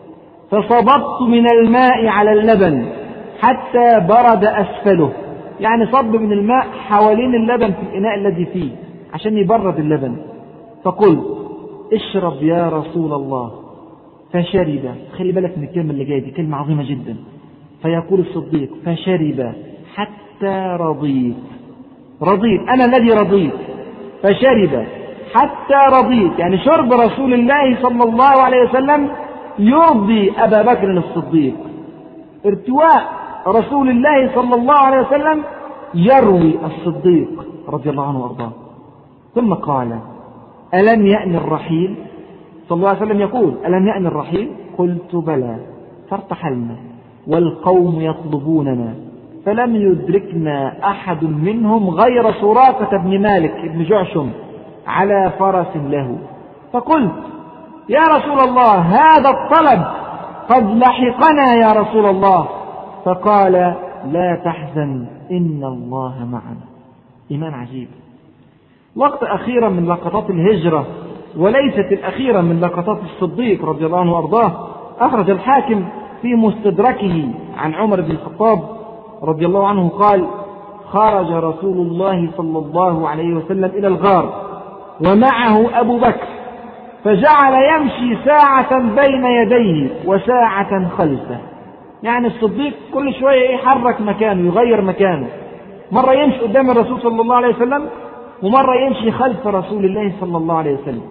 فصببت من الماء على اللبن حتى برد أسفله، يعني صب من الماء حوالين اللبن في الإناء الذي فيه عشان يبرد اللبن. فقلت اشرب يا رسول الله، فشرب. خلي بالك من الكلمة اللي جاية دي، كلمة عظيمة جدا. فيقول الصديق فشرب حتى رضيت، رضيت أنا الذي رضيت، فشرب حتى رضيت، يعني شرب رسول الله صلى الله عليه وسلم يرضي أبا بكر الصديق، ارتواء رسول الله صلى الله عليه وسلم يروي الصديق رضي الله عنه وارضاه. ثم قال ألم يأن الرحيل؟ صلى الله عليه وسلم يقول ألم يأن الرحيل؟ قلت بلى، فارتحلنا والقوم يطلبوننا، فلم يدركنا أحد منهم غير سراقة بن مالك بن جعشم على فرس له. فقلت يا رسول الله هذا الطلب قد لحقنا يا رسول الله. فقال لا تحزن إن الله معنا. إيمان عجيب. وقت أخيرا من لقطات الهجرة وليست الأخيرة من لقطات الصديق رضي الله عنه وأرضاه، أخرج الحاكم في مستدركه عن عمر بن الخطاب رضي الله عنه قال خرج رسول الله صلى الله عليه وسلم إلى الغار ومعه أبو بكر، فجعل يمشي ساعة بين يديه وساعة خلفه، يعني الصديق كل شوية يحرك مكانه يغير مكانه، مرة يمشي قدام الرسول صلى الله عليه وسلم ومرة يمشي خلف رسول الله صلى الله عليه وسلم،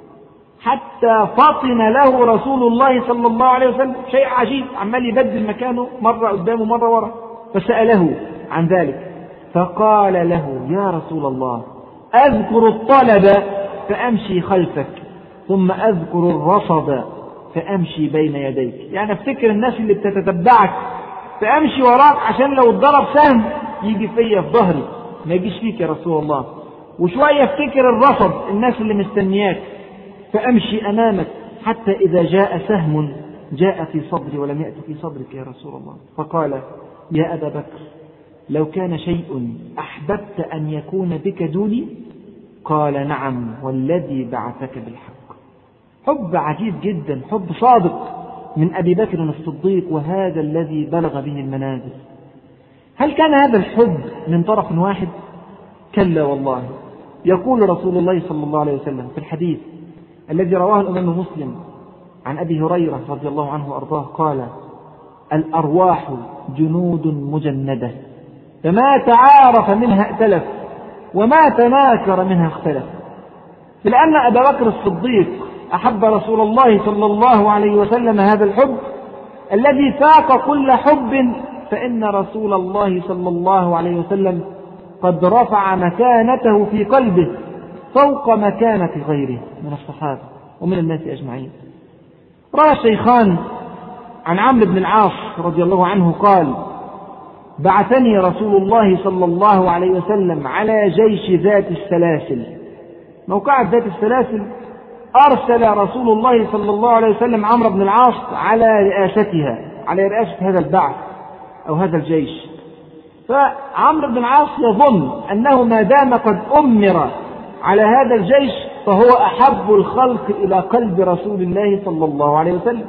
حتى فطن له رسول الله صلى الله عليه وسلم، شيء عجيب، عمال يبدل مكانه مرة قدامه مرة ورا. فسأله عن ذلك فقال له يا رسول الله أذكر الطلب فأمشي خلفك، ثم أذكر الرصد فأمشي بين يديك، يعني افتكر الناس اللي بتتتبعك فأمشي وراك عشان لو اتضرب سهم يجي فيا في ظهري ما يجيش فيك يا رسول الله، وشوية افتكر الرصد الناس اللي مستنياك فأمشي أمامك، حتى إذا جاء سهم جاء في صدري ولم يأتي في صدرك يا رسول الله. فقال يا أبا بكر لو كان شيء أحببت أن يكون بك دوني؟ قال نعم والذي بعثك بالحق. حب عجيب جدا، حب صادق من أبي بكر الصديق، وهذا الذي بلغ به المنازل. هل كان هذا الحب من طرف واحد؟ كلا والله. يقول رسول الله صلى الله عليه وسلم في الحديث الذي رواه الإمام مسلم عن أبي هريرة رضي الله عنه وأرضاه قال الأرواح جنود مجندة، فما تعارف منها ائتلف وما تناكر منها اختلف. لأن أبا بكر الصديق أحب رسول الله صلى الله عليه وسلم هذا الحب الذي فاق كل حب، فإن رسول الله صلى الله عليه وسلم قد رفع مكانته في قلبه فوق مكانة غيره من الصحابة ومن الناس أجمعين. روى الشيخان عن عمرو بن العاص رضي الله عنه قال بعثني رسول الله صلى الله عليه وسلم على جيش ذات السلاسل. موقعة ذات السلاسل أرسل رسول الله صلى الله عليه وسلم عمرو بن العاص على رئاستها، على رئاسة هذا البعث أو هذا الجيش. فعمرو بن العاص يظن أنه ما دام قد أمر على هذا الجيش فهو أحب الخلق إلى قلب رسول الله صلى الله عليه وسلم.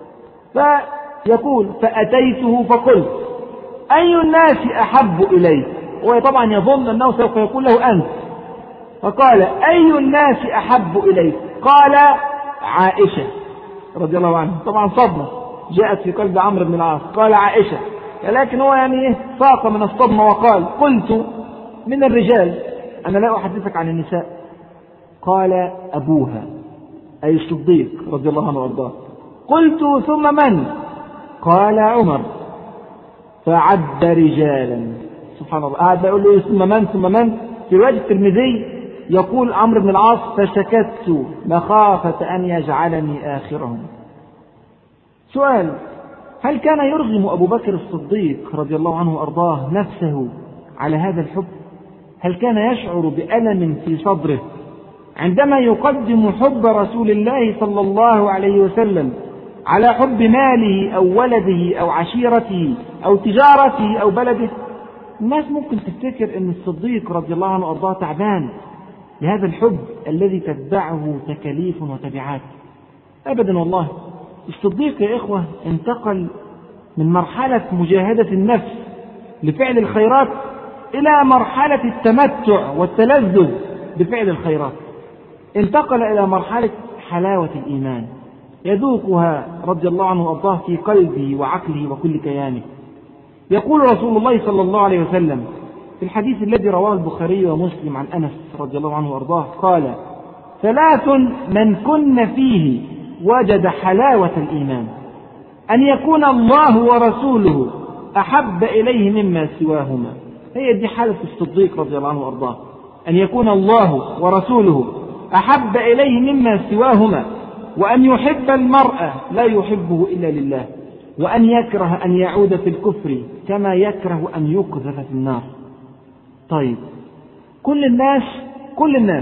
فيقول فأتيته فقلت أي الناس أحب إليك؟ وطبعا يظن أنه سوف يقول له أنت. فقال أي الناس أحب إليك؟ قال عائشة رضي الله عنها. طبعا صدمة جاءت في قلب عمرو بن العاص، قال عائشة، لكن هو يعني ساق من الصدمة وقال قلت من الرجال، أنا لا أحدثك عن النساء. قال أبوها أي الصديق رضي الله عنه وأرضاه. قلت ثم من؟ قال عمر. فعد رجالا. سبحان الله، قعد يقول له ثم من ثم من. في رواية الترمذي يقول عمرو بن العاص فسكت مخافة أن يجعلني آخرهم. سؤال: هل كان يرغم أبو بكر الصديق رضي الله عنه وأرضاه نفسه على هذا الحب؟ هل كان يشعر بألم في صدره عندما يقدم حب رسول الله صلى الله عليه وسلم على حب ماله أو ولده أو عشيرته أو تجارته أو بلده؟ الناس ممكن تفتكر أن الصديق رضي الله عنه وأرضاه تعبان لهذا الحب الذي تتبعه تكاليف وتبعات. أبدا والله. الصديق يا إخوة انتقل من مرحلة مجاهدة النفس لفعل الخيرات إلى مرحلة التمتع والتلذذ بفعل الخيرات. انتقل إلى مرحلة حلاوة الإيمان يذوقها رضي الله عنه وأرضاه في قلبه وعقله وكل كيانه. يقول رسول الله صلى الله عليه وسلم في الحديث الذي رواه البخاري ومسلم عن أنس رضي الله عنه وأرضاه قال: ثلاث من كن فيه وجد حلاوة الإيمان: أن يكون الله ورسوله أحب إليه مما سواهما. هي دي حالة الصديق رضي الله عنه وأرضاه، أن يكون الله ورسوله أحب إليه مما سواهما، وأن يحب المرء لا يحبه إلا لله، وأن يكره أن يعود في الكفر كما يكره أن يقذف في النار. طيب، كل الناس كل الناس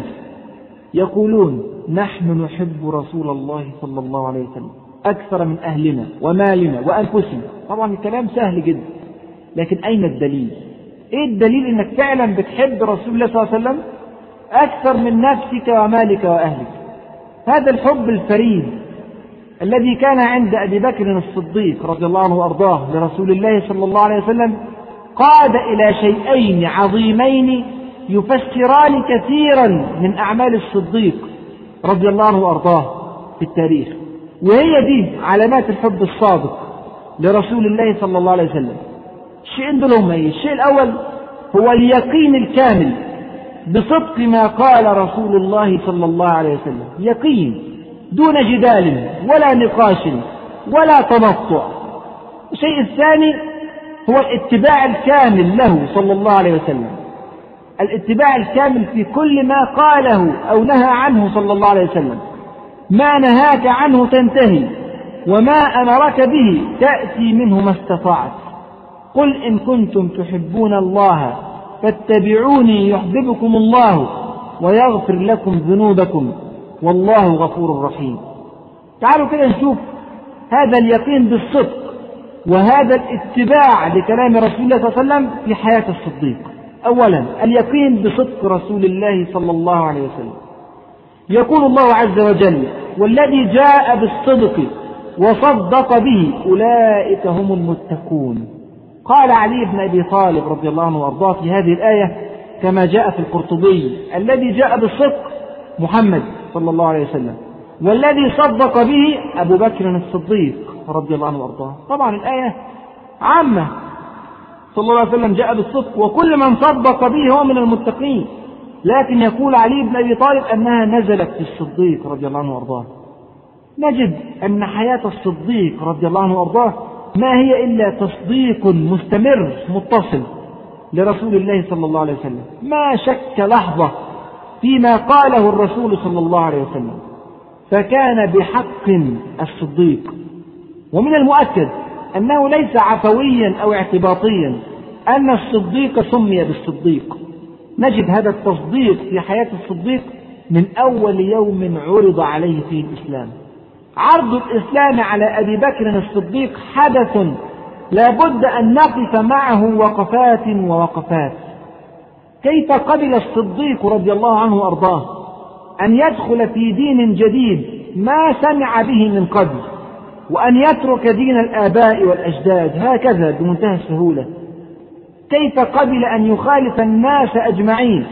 يقولون نحن نحب رسول الله صلى الله عليه وسلم أكثر من أهلنا ومالنا وأنفسنا. طبعا الكلام سهل جدا، لكن أين الدليل؟ إيه الدليل إنك فعلا بتحب رسول الله صلى الله عليه وسلم أكثر من نفسك ومالك وأهلك؟ هذا الحب الفريد الذي كان عند أبي بكر الصديق رضي الله عنه وأرضاه لرسول الله صلى الله عليه وسلم قاد إلى شيئين عظيمين يفسران كثيرا من أعمال الصديق رضي الله عنه وأرضاه في التاريخ، وهي دي علامات الحب الصادق لرسول الله صلى الله عليه وسلم. الشيئين دول هم ايه؟ الشيء الأول هو اليقين الكامل بصدق ما قال رسول الله صلى الله عليه وسلم، يقين دون جدال ولا نقاش ولا تنطع. الشيء الثاني هو الاتباع الكامل له صلى الله عليه وسلم، الاتباع الكامل في كل ما قاله أو نهى عنه صلى الله عليه وسلم. ما نهاك عنه تنتهي، وما أمرك به تأتي منه ما استطعت. قل إن كنتم تحبون الله فاتبعوني يحببكم الله ويغفر لكم ذنوبكم والله غفور رحيم. تعالوا كده نشوف هذا اليقين بالصدق وهذا الاتباع لكلام رسول الله صلى الله عليه وسلم في حياة الصديق. أولا اليقين بصدق رسول الله صلى الله عليه وسلم. يقول الله عز وجل: والذي جاء بالصدق وصدق به أولئك هم المتقون. قال علي بن أبي طالب رضي الله عنه وأرضاه في هذه الآية كما جاء في القرطبي: الذي جاء بالصدق محمد صلى الله عليه وسلم، والذي صدق به أبو بكر الصديق رضي الله عنه وأرضاه. طبعا الآية عامة، صلى الله عليه وسلم جاء بالصدق وكل من صدق به هو من المتقين، لكن يقول علي بن أبي طالب أنها نزلت في الصديق رضي الله عنه وأرضاه. نجد أن حياة الصديق رضي الله عنه وأرضاه ما هي إلا تصديق مستمر متصل لرسول الله صلى الله عليه وسلم، ما شك لحظة فيما قاله الرسول صلى الله عليه وسلم، فكان بحق الصديق. ومن المؤكد أنه ليس عفويا أو اعتباطيا أن الصديق سمي بالصديق. نجد هذا التصديق في حياة الصديق من أول يوم عرض عليه فيه الإسلام. عرض الإسلام على أبي بكر الصديق حدث لا بد أن نقف معه وقفات ووقفات. كيف قبل الصديق رضي الله عنه وأرضاه أن يدخل في دين جديد ما سمع به من قبل، وأن يترك دين الآباء والأجداد هكذا بمنتهى السهولة؟ كيف قبل أن يخالف الناس أجمعين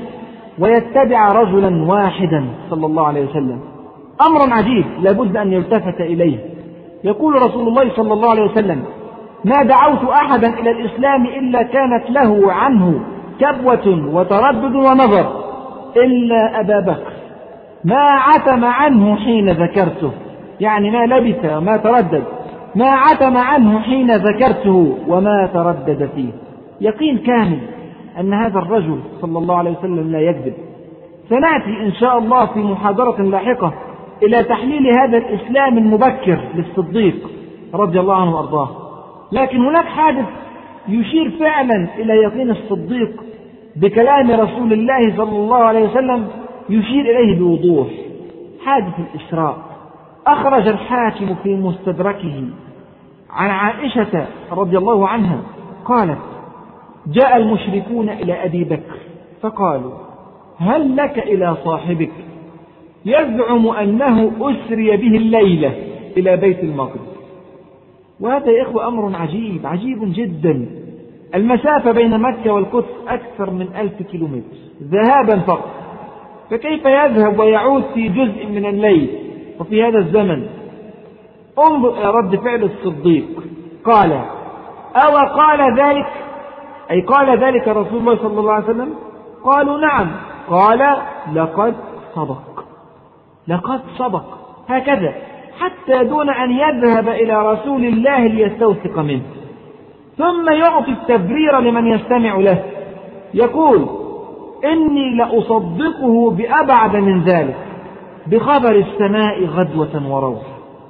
ويتبع رجلا واحدا صلى الله عليه وسلم؟ أمر عجيب لابد أن يلتفت إليه. يقول رسول الله صلى الله عليه وسلم: ما دعوت أحدا إلى الإسلام إلا كانت له عنه كبوة وتردد ونظر إلا أبا بكر. ما عتم عنه حين ذكرته، يعني ما لبث وما تردد، ما عتم عنه حين ذكرته وما تردد فيه. يقين كامل أن هذا الرجل صلى الله عليه وسلم لا يكذب. سنأتي إن شاء الله في محاضرة لاحقة إلى تحليل هذا الإسلام المبكر للصديق رضي الله عنه وأرضاه. لكن هناك حادث يشير فعلا إلى يقين الصديق بكلام رسول الله صلى الله عليه وسلم، يشير إليه بوضوح. حادث الإسراء. أخرج الحاكم في مستدركه عن عائشة رضي الله عنها قالت: جاء المشركون إلى أبي بكر فقالوا: هل لك إلى صاحبك يزعم أنه أسري به الليلة إلى بيت المقدس. وهذا يا إخوة أمر عجيب عجيب جدا. المسافة بين مكة والقدس أكثر من ألف كيلومتر ذهابا فقط، فكيف يذهب ويعود في جزء من الليل وفي هذا الزمن؟ انظر إلى رد فعل الصديق. قال: أو قال ذلك، أي قال ذلك رسول الله صلى الله عليه وسلم؟ قالوا: نعم. قال: لقد صدق، لقد صدق. هكذا حتى دون أن يذهب إلى رسول الله ليستوثق منه. ثم يعطي التبرير لمن يستمع له، يقول: إني لأصدقه بأبعد من ذلك، بخبر السماء غدوة وروح.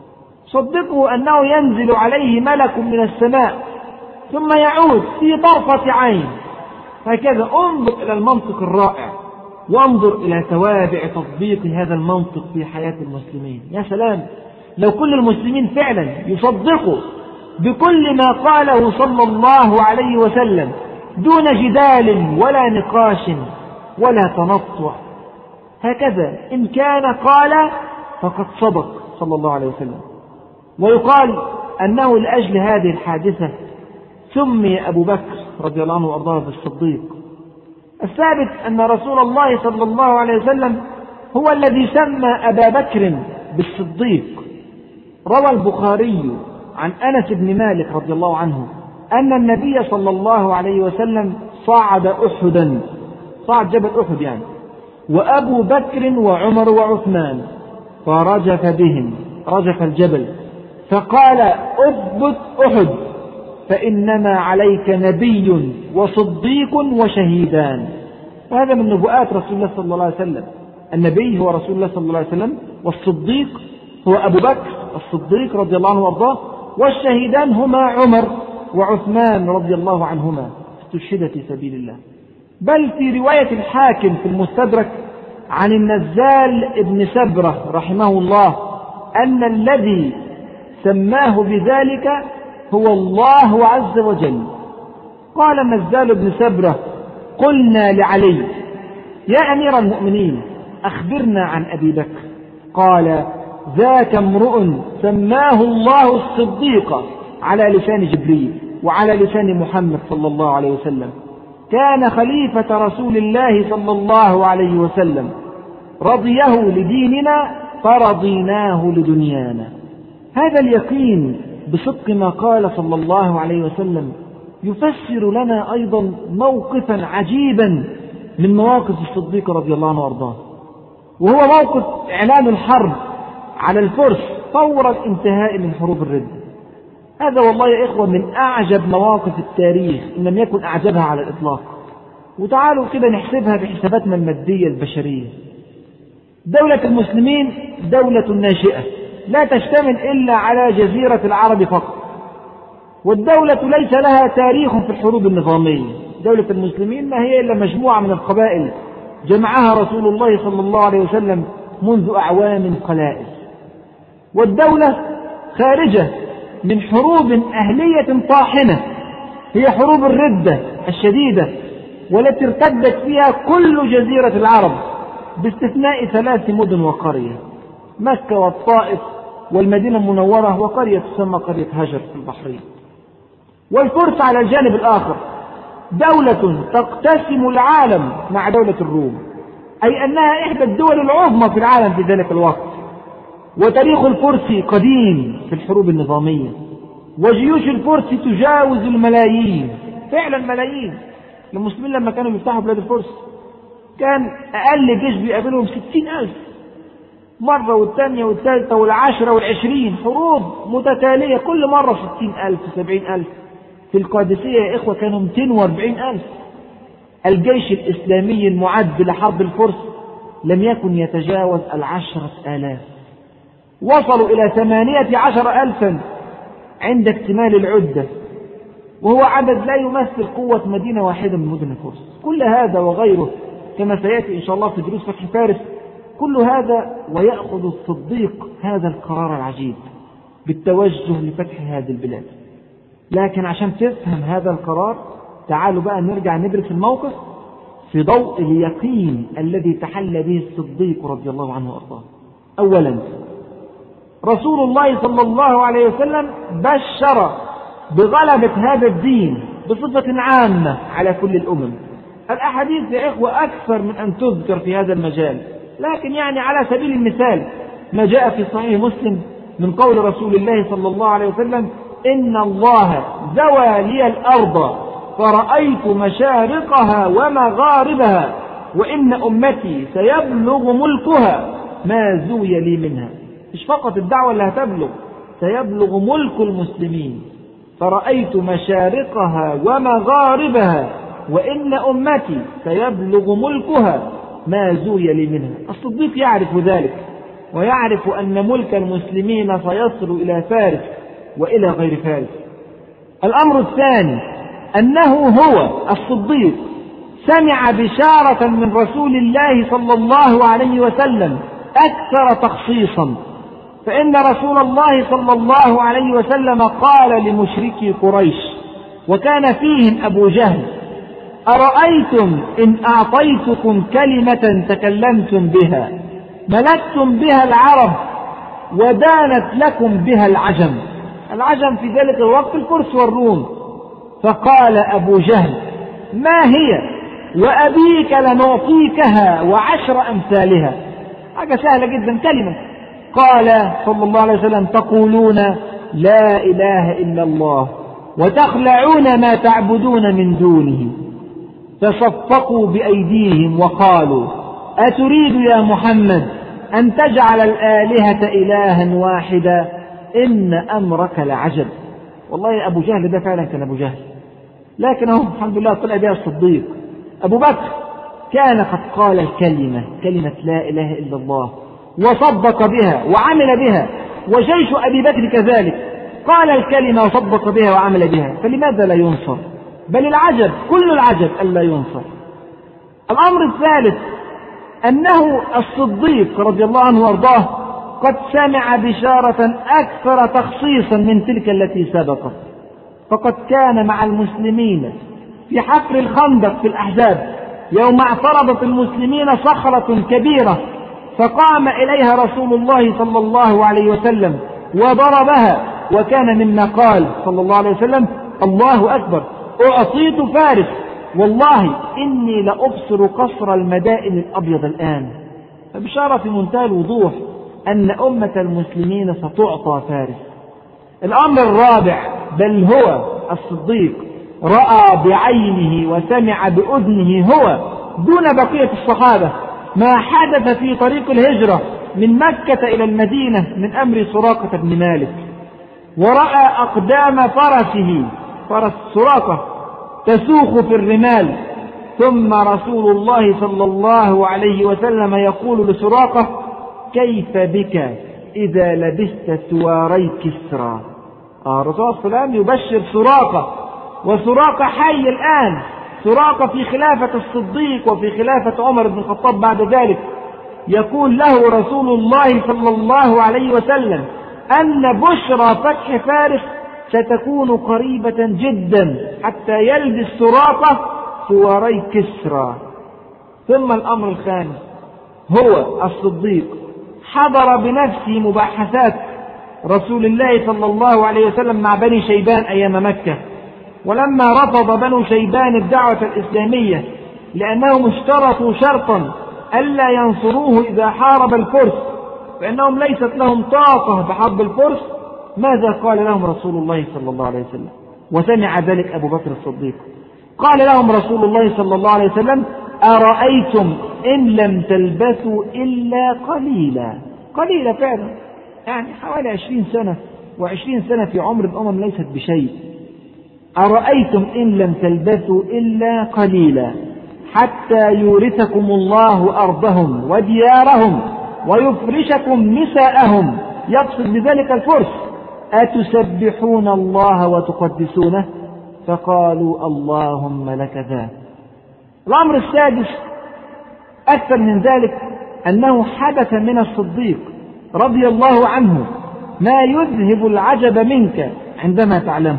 صدقه أنه ينزل عليه ملك من السماء ثم يعود في طرفة عين. هكذا انظر إلى المنطق الرائع، وانظر إلى توابع تطبيق هذا المنطق في حياة المسلمين. يا سلام لو كل المسلمين فعلا يصدقوا بكل ما قاله صلى الله عليه وسلم دون جدال ولا نقاش ولا تنطع. هكذا إن كان قال فقد صدق صلى الله عليه وسلم. ويقال أنه لأجل هذه الحادثة سمي أبو بكر رضي الله عنه وأرضاه بالصديق. الثابت أن رسول الله صلى الله عليه وسلم هو الذي سمى أبا بكر بالصديق. روى البخاري عن أنس بن مالك رضي الله عنه أن النبي صلى الله عليه وسلم صعد أحدا، صعد جبل أحد يعني، وأبو بكر وعمر وعثمان، فرجف بهم، رجف الجبل، فقال: اثبت أحد فإنما عليك نبي وصديق وشهيدان. وهذا من نبوءات رسول الله صلى الله عليه وسلم. النبي هو رسول الله صلى الله عليه وسلم، والصديق هو أبو بكر الصديق رضي الله عنه وارضاه، والشهيدان هما عمر وعثمان رضي الله عنهما استشهدا في سبيل الله. بل في رواية الحاكم في المستدرك عن النزال ابن سبرة رحمه الله أن الذي سماه بذلك هو الله عز وجل. قال النزال ابن سبرة: قلنا لعلي: يا أمير المؤمنين أخبرنا عن أبي بكر. قال: ذاك امرؤ سماه الله الصديق على لسان جبريل وعلى لسان محمد صلى الله عليه وسلم، كان خليفة رسول الله صلى الله عليه وسلم، رضيه لديننا فرضيناه لدنيانا. هذا اليقين بصدق ما قال صلى الله عليه وسلم يفسر لنا أيضا موقفا عجيبا من مواقف الصديق رضي الله عنه وارضاه، وهو موقف إعلان الحرب على الفرس فور الانتهاء من حروب الردة. هذا والله يا إخوة من أعجب مواقف التاريخ إن لم يكن أعجبها على الإطلاق. وتعالوا كده نحسبها بحساباتنا المادية البشرية. دولة المسلمين دولة ناشئة لا تشتمل إلا على جزيرة العرب فقط، والدولة ليس لها تاريخ في الحروب النظامية. دولة المسلمين ما هي إلا مجموعة من القبائل جمعها رسول الله صلى الله عليه وسلم منذ أعوام قلائل. والدولة خارجة من حروب أهلية طاحنة هي حروب الردة الشديدة، والتي ارتدت فيها كل جزيرة العرب باستثناء ثلاث مدن وقرية: مكة والطائف والمدينة المنورة وقرية تسمى قرية هجر في البحرين. والفرس على الجانب الآخر دولة تقتسم العالم مع دولة الروم، أي أنها إحدى الدول العظمى في العالم في ذلك الوقت. وتاريخ الفرس قديم في الحروب النظامية، وجيوش الفرس تجاوز الملايين، فعلا ملايين. المسلمين لما كانوا يفتحوا بلاد الفرس كان أقل جيش بيقابلهم ستين ألف، مرة والثانية والثالثة والعشرة والعشرين، حروب متتالية كل مرة ستين ألف سبعين ألف. في القادسية يا إخوة كانوا مئتين وأربعين ألف. الجيش الإسلامي المعد لحرب الفرس لم يكن يتجاوز العشرة آلاف، وصلوا إلى ثمانية عشر ألفا عند اكتمال العدة، وهو عدد لا يمثل قوة مدينة واحدة من مدن الفرس. كل هذا وغيره كما سيأتي إن شاء الله في دروس فتح فارس، كل هذا ويأخذ الصديق هذا القرار العجيب بالتوجه لفتح هذه البلاد. لكن عشان تفهم هذا القرار تعالوا بقى نرجع ندرس الموقف في ضوء اليقين الذي تحلى به الصديق رضي الله عنه وأرضاه. أولا، رسول الله صلى الله عليه وسلم بشر بغلبة هذا الدين بصفة عامة على كل الأمم. الأحاديث يا إخوة أكثر من أن تذكر في هذا المجال، لكن يعني على سبيل المثال ما جاء في صحيح مسلم من قول رسول الله صلى الله عليه وسلم: إن الله زوى لي الأرض فرأيت مشارقها ومغاربها، وإن أمتي سيبلغ ملكها ما زوي لي منها. مش فقط الدعوة اللي هتبلغ، سيبلغ ملك المسلمين. فرأيت مشارقها ومغاربها وإن أمتي سيبلغ ملكها ما زوي لي منها. الصديق يعرف ذلك، ويعرف أن ملك المسلمين سيصل إلى فارس وإلى غير فارس. الأمر الثاني أنه هو الصديق سمع بشارة من رسول الله صلى الله عليه وسلم أكثر تخصيصا، فإن رسول الله صلى الله عليه وسلم قال لمشركي قريش وكان فيهم أبو جهل: أرأيتم إن أعطيتكم كلمة تكلمتم بها ملكتم بها العرب ودانت لكم بها العجم. العجم في ذلك الوقت الفرس والروم. فقال أبو جهل: ما هي؟ وأبيك لنعطيكها وعشر أمثالها. حاجة سهلة جدا، كلمة. قال صلى الله عليه وسلم: تقولون لا إله إلا الله وتخلعون ما تعبدون من دونه. فصفقوا بأيديهم وقالوا: أتريد يا محمد أن تجعل الآلهة إلها واحدا؟ إن أمرك لعجب. والله أبو جهل ده فعلا كان أبو جهل، لكنه الحمد لله طلع بها الصديق. أبو بكر كان قد قال الكلمة، كلمة لا إله إلا الله، وصدق بها وعمل بها، وجيش أبي بكر كذلك قال الكلمة وصدق بها وعمل بها، فلماذا لا ينصر؟ بل العجب كل العجب ألا ينصر. الأمر الثالث أنه الصديق رضي الله عنه وارضاه قد سمع بشارة أكثر تخصيصا من تلك التي سبقت، فقد كان مع المسلمين في حفر الخندق في الأحزاب يوم اعترضت المسلمين صخرة كبيرة، فقام إليها رسول الله صلى الله عليه وسلم وضربها، وكان مما قال صلى الله عليه وسلم: الله أكبر، أعطيت فارس، والله إني لأبصر قصر المدائن الأبيض الآن. فبشارة في منتهى الوضوح أن أمة المسلمين ستعطى فارس. الأمر الرابع، بل هو الصديق رأى بعينه وسمع بأذنه هو دون بقية الصحابة ما حدث في طريق الهجرة من مكة إلى المدينة من أمر سراقة بن مالك، ورأى أقدام فرسه، فرس سراقة، تسوخ في الرمال، ثم رسول الله صلى الله عليه وسلم يقول لسراقة: كيف بك إذا لبست سواري كسرى؟ آه الرسول صلى الله عليه وسلم يبشر سراقة، وسراقة حي الآن، سراقة في خلافة الصديق وفي خلافة عمر بن الخطاب بعد ذلك. يقول له رسول الله صلى الله عليه وسلم أن بشرى فتح فارس ستكون قريبة جدا حتى يلبس سراقة سواري كسرى. ثم الأمر الخامس، هو الصديق حضر بنفسه مباحثات رسول الله صلى الله عليه وسلم مع بني شيبان أيام مكة، ولما رفض بنو شيبان الدعوة الإسلامية لأنهم اشترطوا شرطا ألا ينصروه إذا حارب الفرس، فإنهم ليست لهم طاقة بحرب الفرس، ماذا قال لهم رسول الله صلى الله عليه وسلم؟ وسمع ذلك أبو بكر الصديق. قال لهم رسول الله صلى الله عليه وسلم: أرأيتم إن لم تلبثوا إلا قليلا قليلة فعلا، يعني حوالي عشرين سنة، وعشرين سنة في عمر الأمم ليست بشيء. أرأيتم إن لم تلبثوا إلا قليلا حتى يورثكم الله أرضهم وديارهم ويفرشكم نساءهم، يقصد بذلك الفرس، أتسبحون الله وتقدسونه؟ فقالوا اللهم لك ذا. الأمر السادس أكثر من ذلك أنه حدث من الصديق رضي الله عنه ما يذهب العجب منك عندما تعلمه.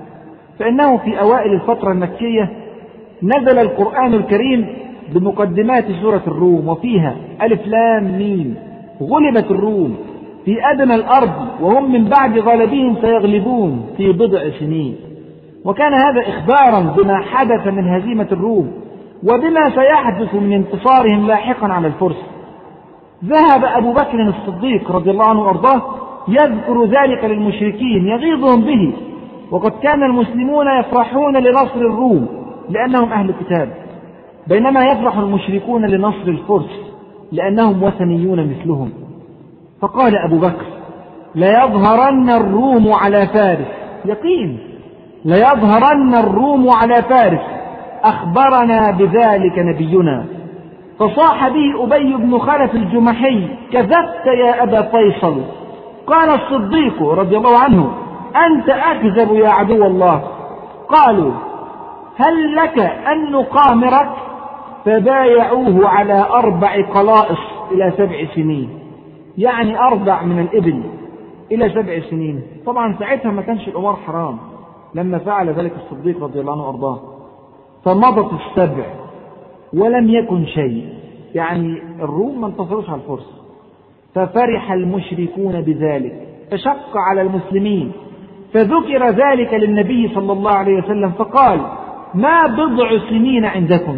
فإنه في أوائل الفترة المكية نزل القرآن الكريم بمقدمات سورة الروم، وفيها ألف لام ميم غلبت الروم في أدنى الأرض وهم من بعد غلبهم سيغلبون في بضع سنين. وكان هذا إخبارا بما حدث من هزيمة الروم وبما سيحدث من انتصارهم لاحقا على الفرس. ذهب أبو بكر الصديق رضي الله عنه وأرضاه يذكر ذلك للمشركين يغيظهم به، وقد كان المسلمون يفرحون لنصر الروم لأنهم أهل كتاب، بينما يفرح المشركون لنصر الفرس لأنهم وثنيون مثلهم. فقال أبو بكر ليظهرن الروم على فارس، يقين ليظهرن الروم على فارس، أخبرنا بذلك نبينا. فصاح به أبي بن خلف الجمحي كذبت يا أبا فيصل. قال الصديق رضي الله عنه أنت أكذب يا عدو الله. قالوا هل لك أن نقامرك؟ فبايعوه على أربع قلائص إلى سبع سنين، يعني أربع من الإبل إلى سبع سنين. طبعا ساعتها ما كانش الأمر حرام لما فعل ذلك الصديق رضي الله عنه وأرضاه. فمضت السبع ولم يكن شيء، يعني الروم ما انتصروش على الفرس. ففرح المشركون بذلك فشق على المسلمين، فذكر ذلك للنبي صلى الله عليه وسلم فقال ما بضع سنين عندكم؟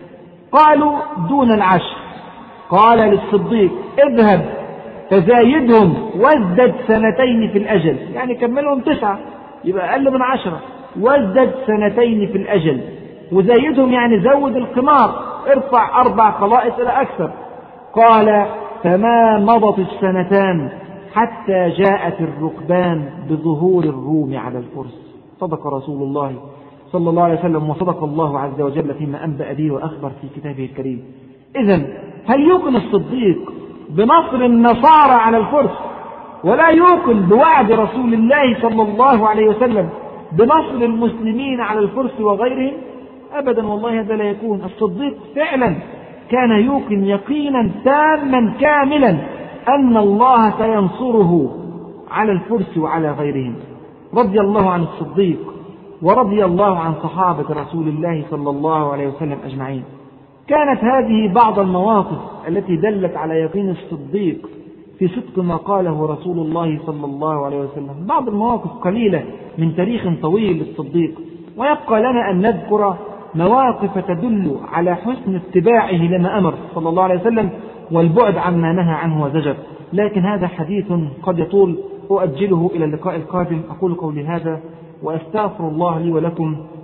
قالوا دون العشر. قال للصديق اذهب فزايدهم وازدد سنتين في الأجل، يعني كملهم تسعة يبقى أقل من عشرة، وازدد سنتين في الأجل، وزايدهم يعني زود القمار، ارفع أربع قلائص إلى أكثر. قال فما مضت السنتان حتى جاءت الركبان بظهور الروم على الفرس. صدق رسول الله صلى الله عليه وسلم، وصدق الله عز وجل فيما أنبأ به وأخبر في كتابه الكريم. إذن هل يوقن الصديق بنصر النصارى على الفرس ولا يوقن بوعد رسول الله صلى الله عليه وسلم بنصر المسلمين على الفرس وغيرهم؟ أبدا والله هذا لا يكون. الصديق فعلا كان يوقن يقينا تاما كاملا أن الله سينصره على الفرس وعلى غيرهم. رضي الله عن الصديق ورضي الله عن صحابة رسول الله صلى الله عليه وسلم أجمعين. كانت هذه بعض المواقف التي دلت على يقين الصديق في صدق ما قاله رسول الله صلى الله عليه وسلم. بعض المواقف قليلة من تاريخ طويل للصديق، ويبقى لنا أن نذكر مواقف تدل على حسن اتباعه لما أمر صلى الله عليه وسلم والبعد عما نهى عنه وزجر، لكن هذا حديث قد يطول أؤجله إلى اللقاء القادم. أقول قولي هذا وأستغفر الله لي ولكم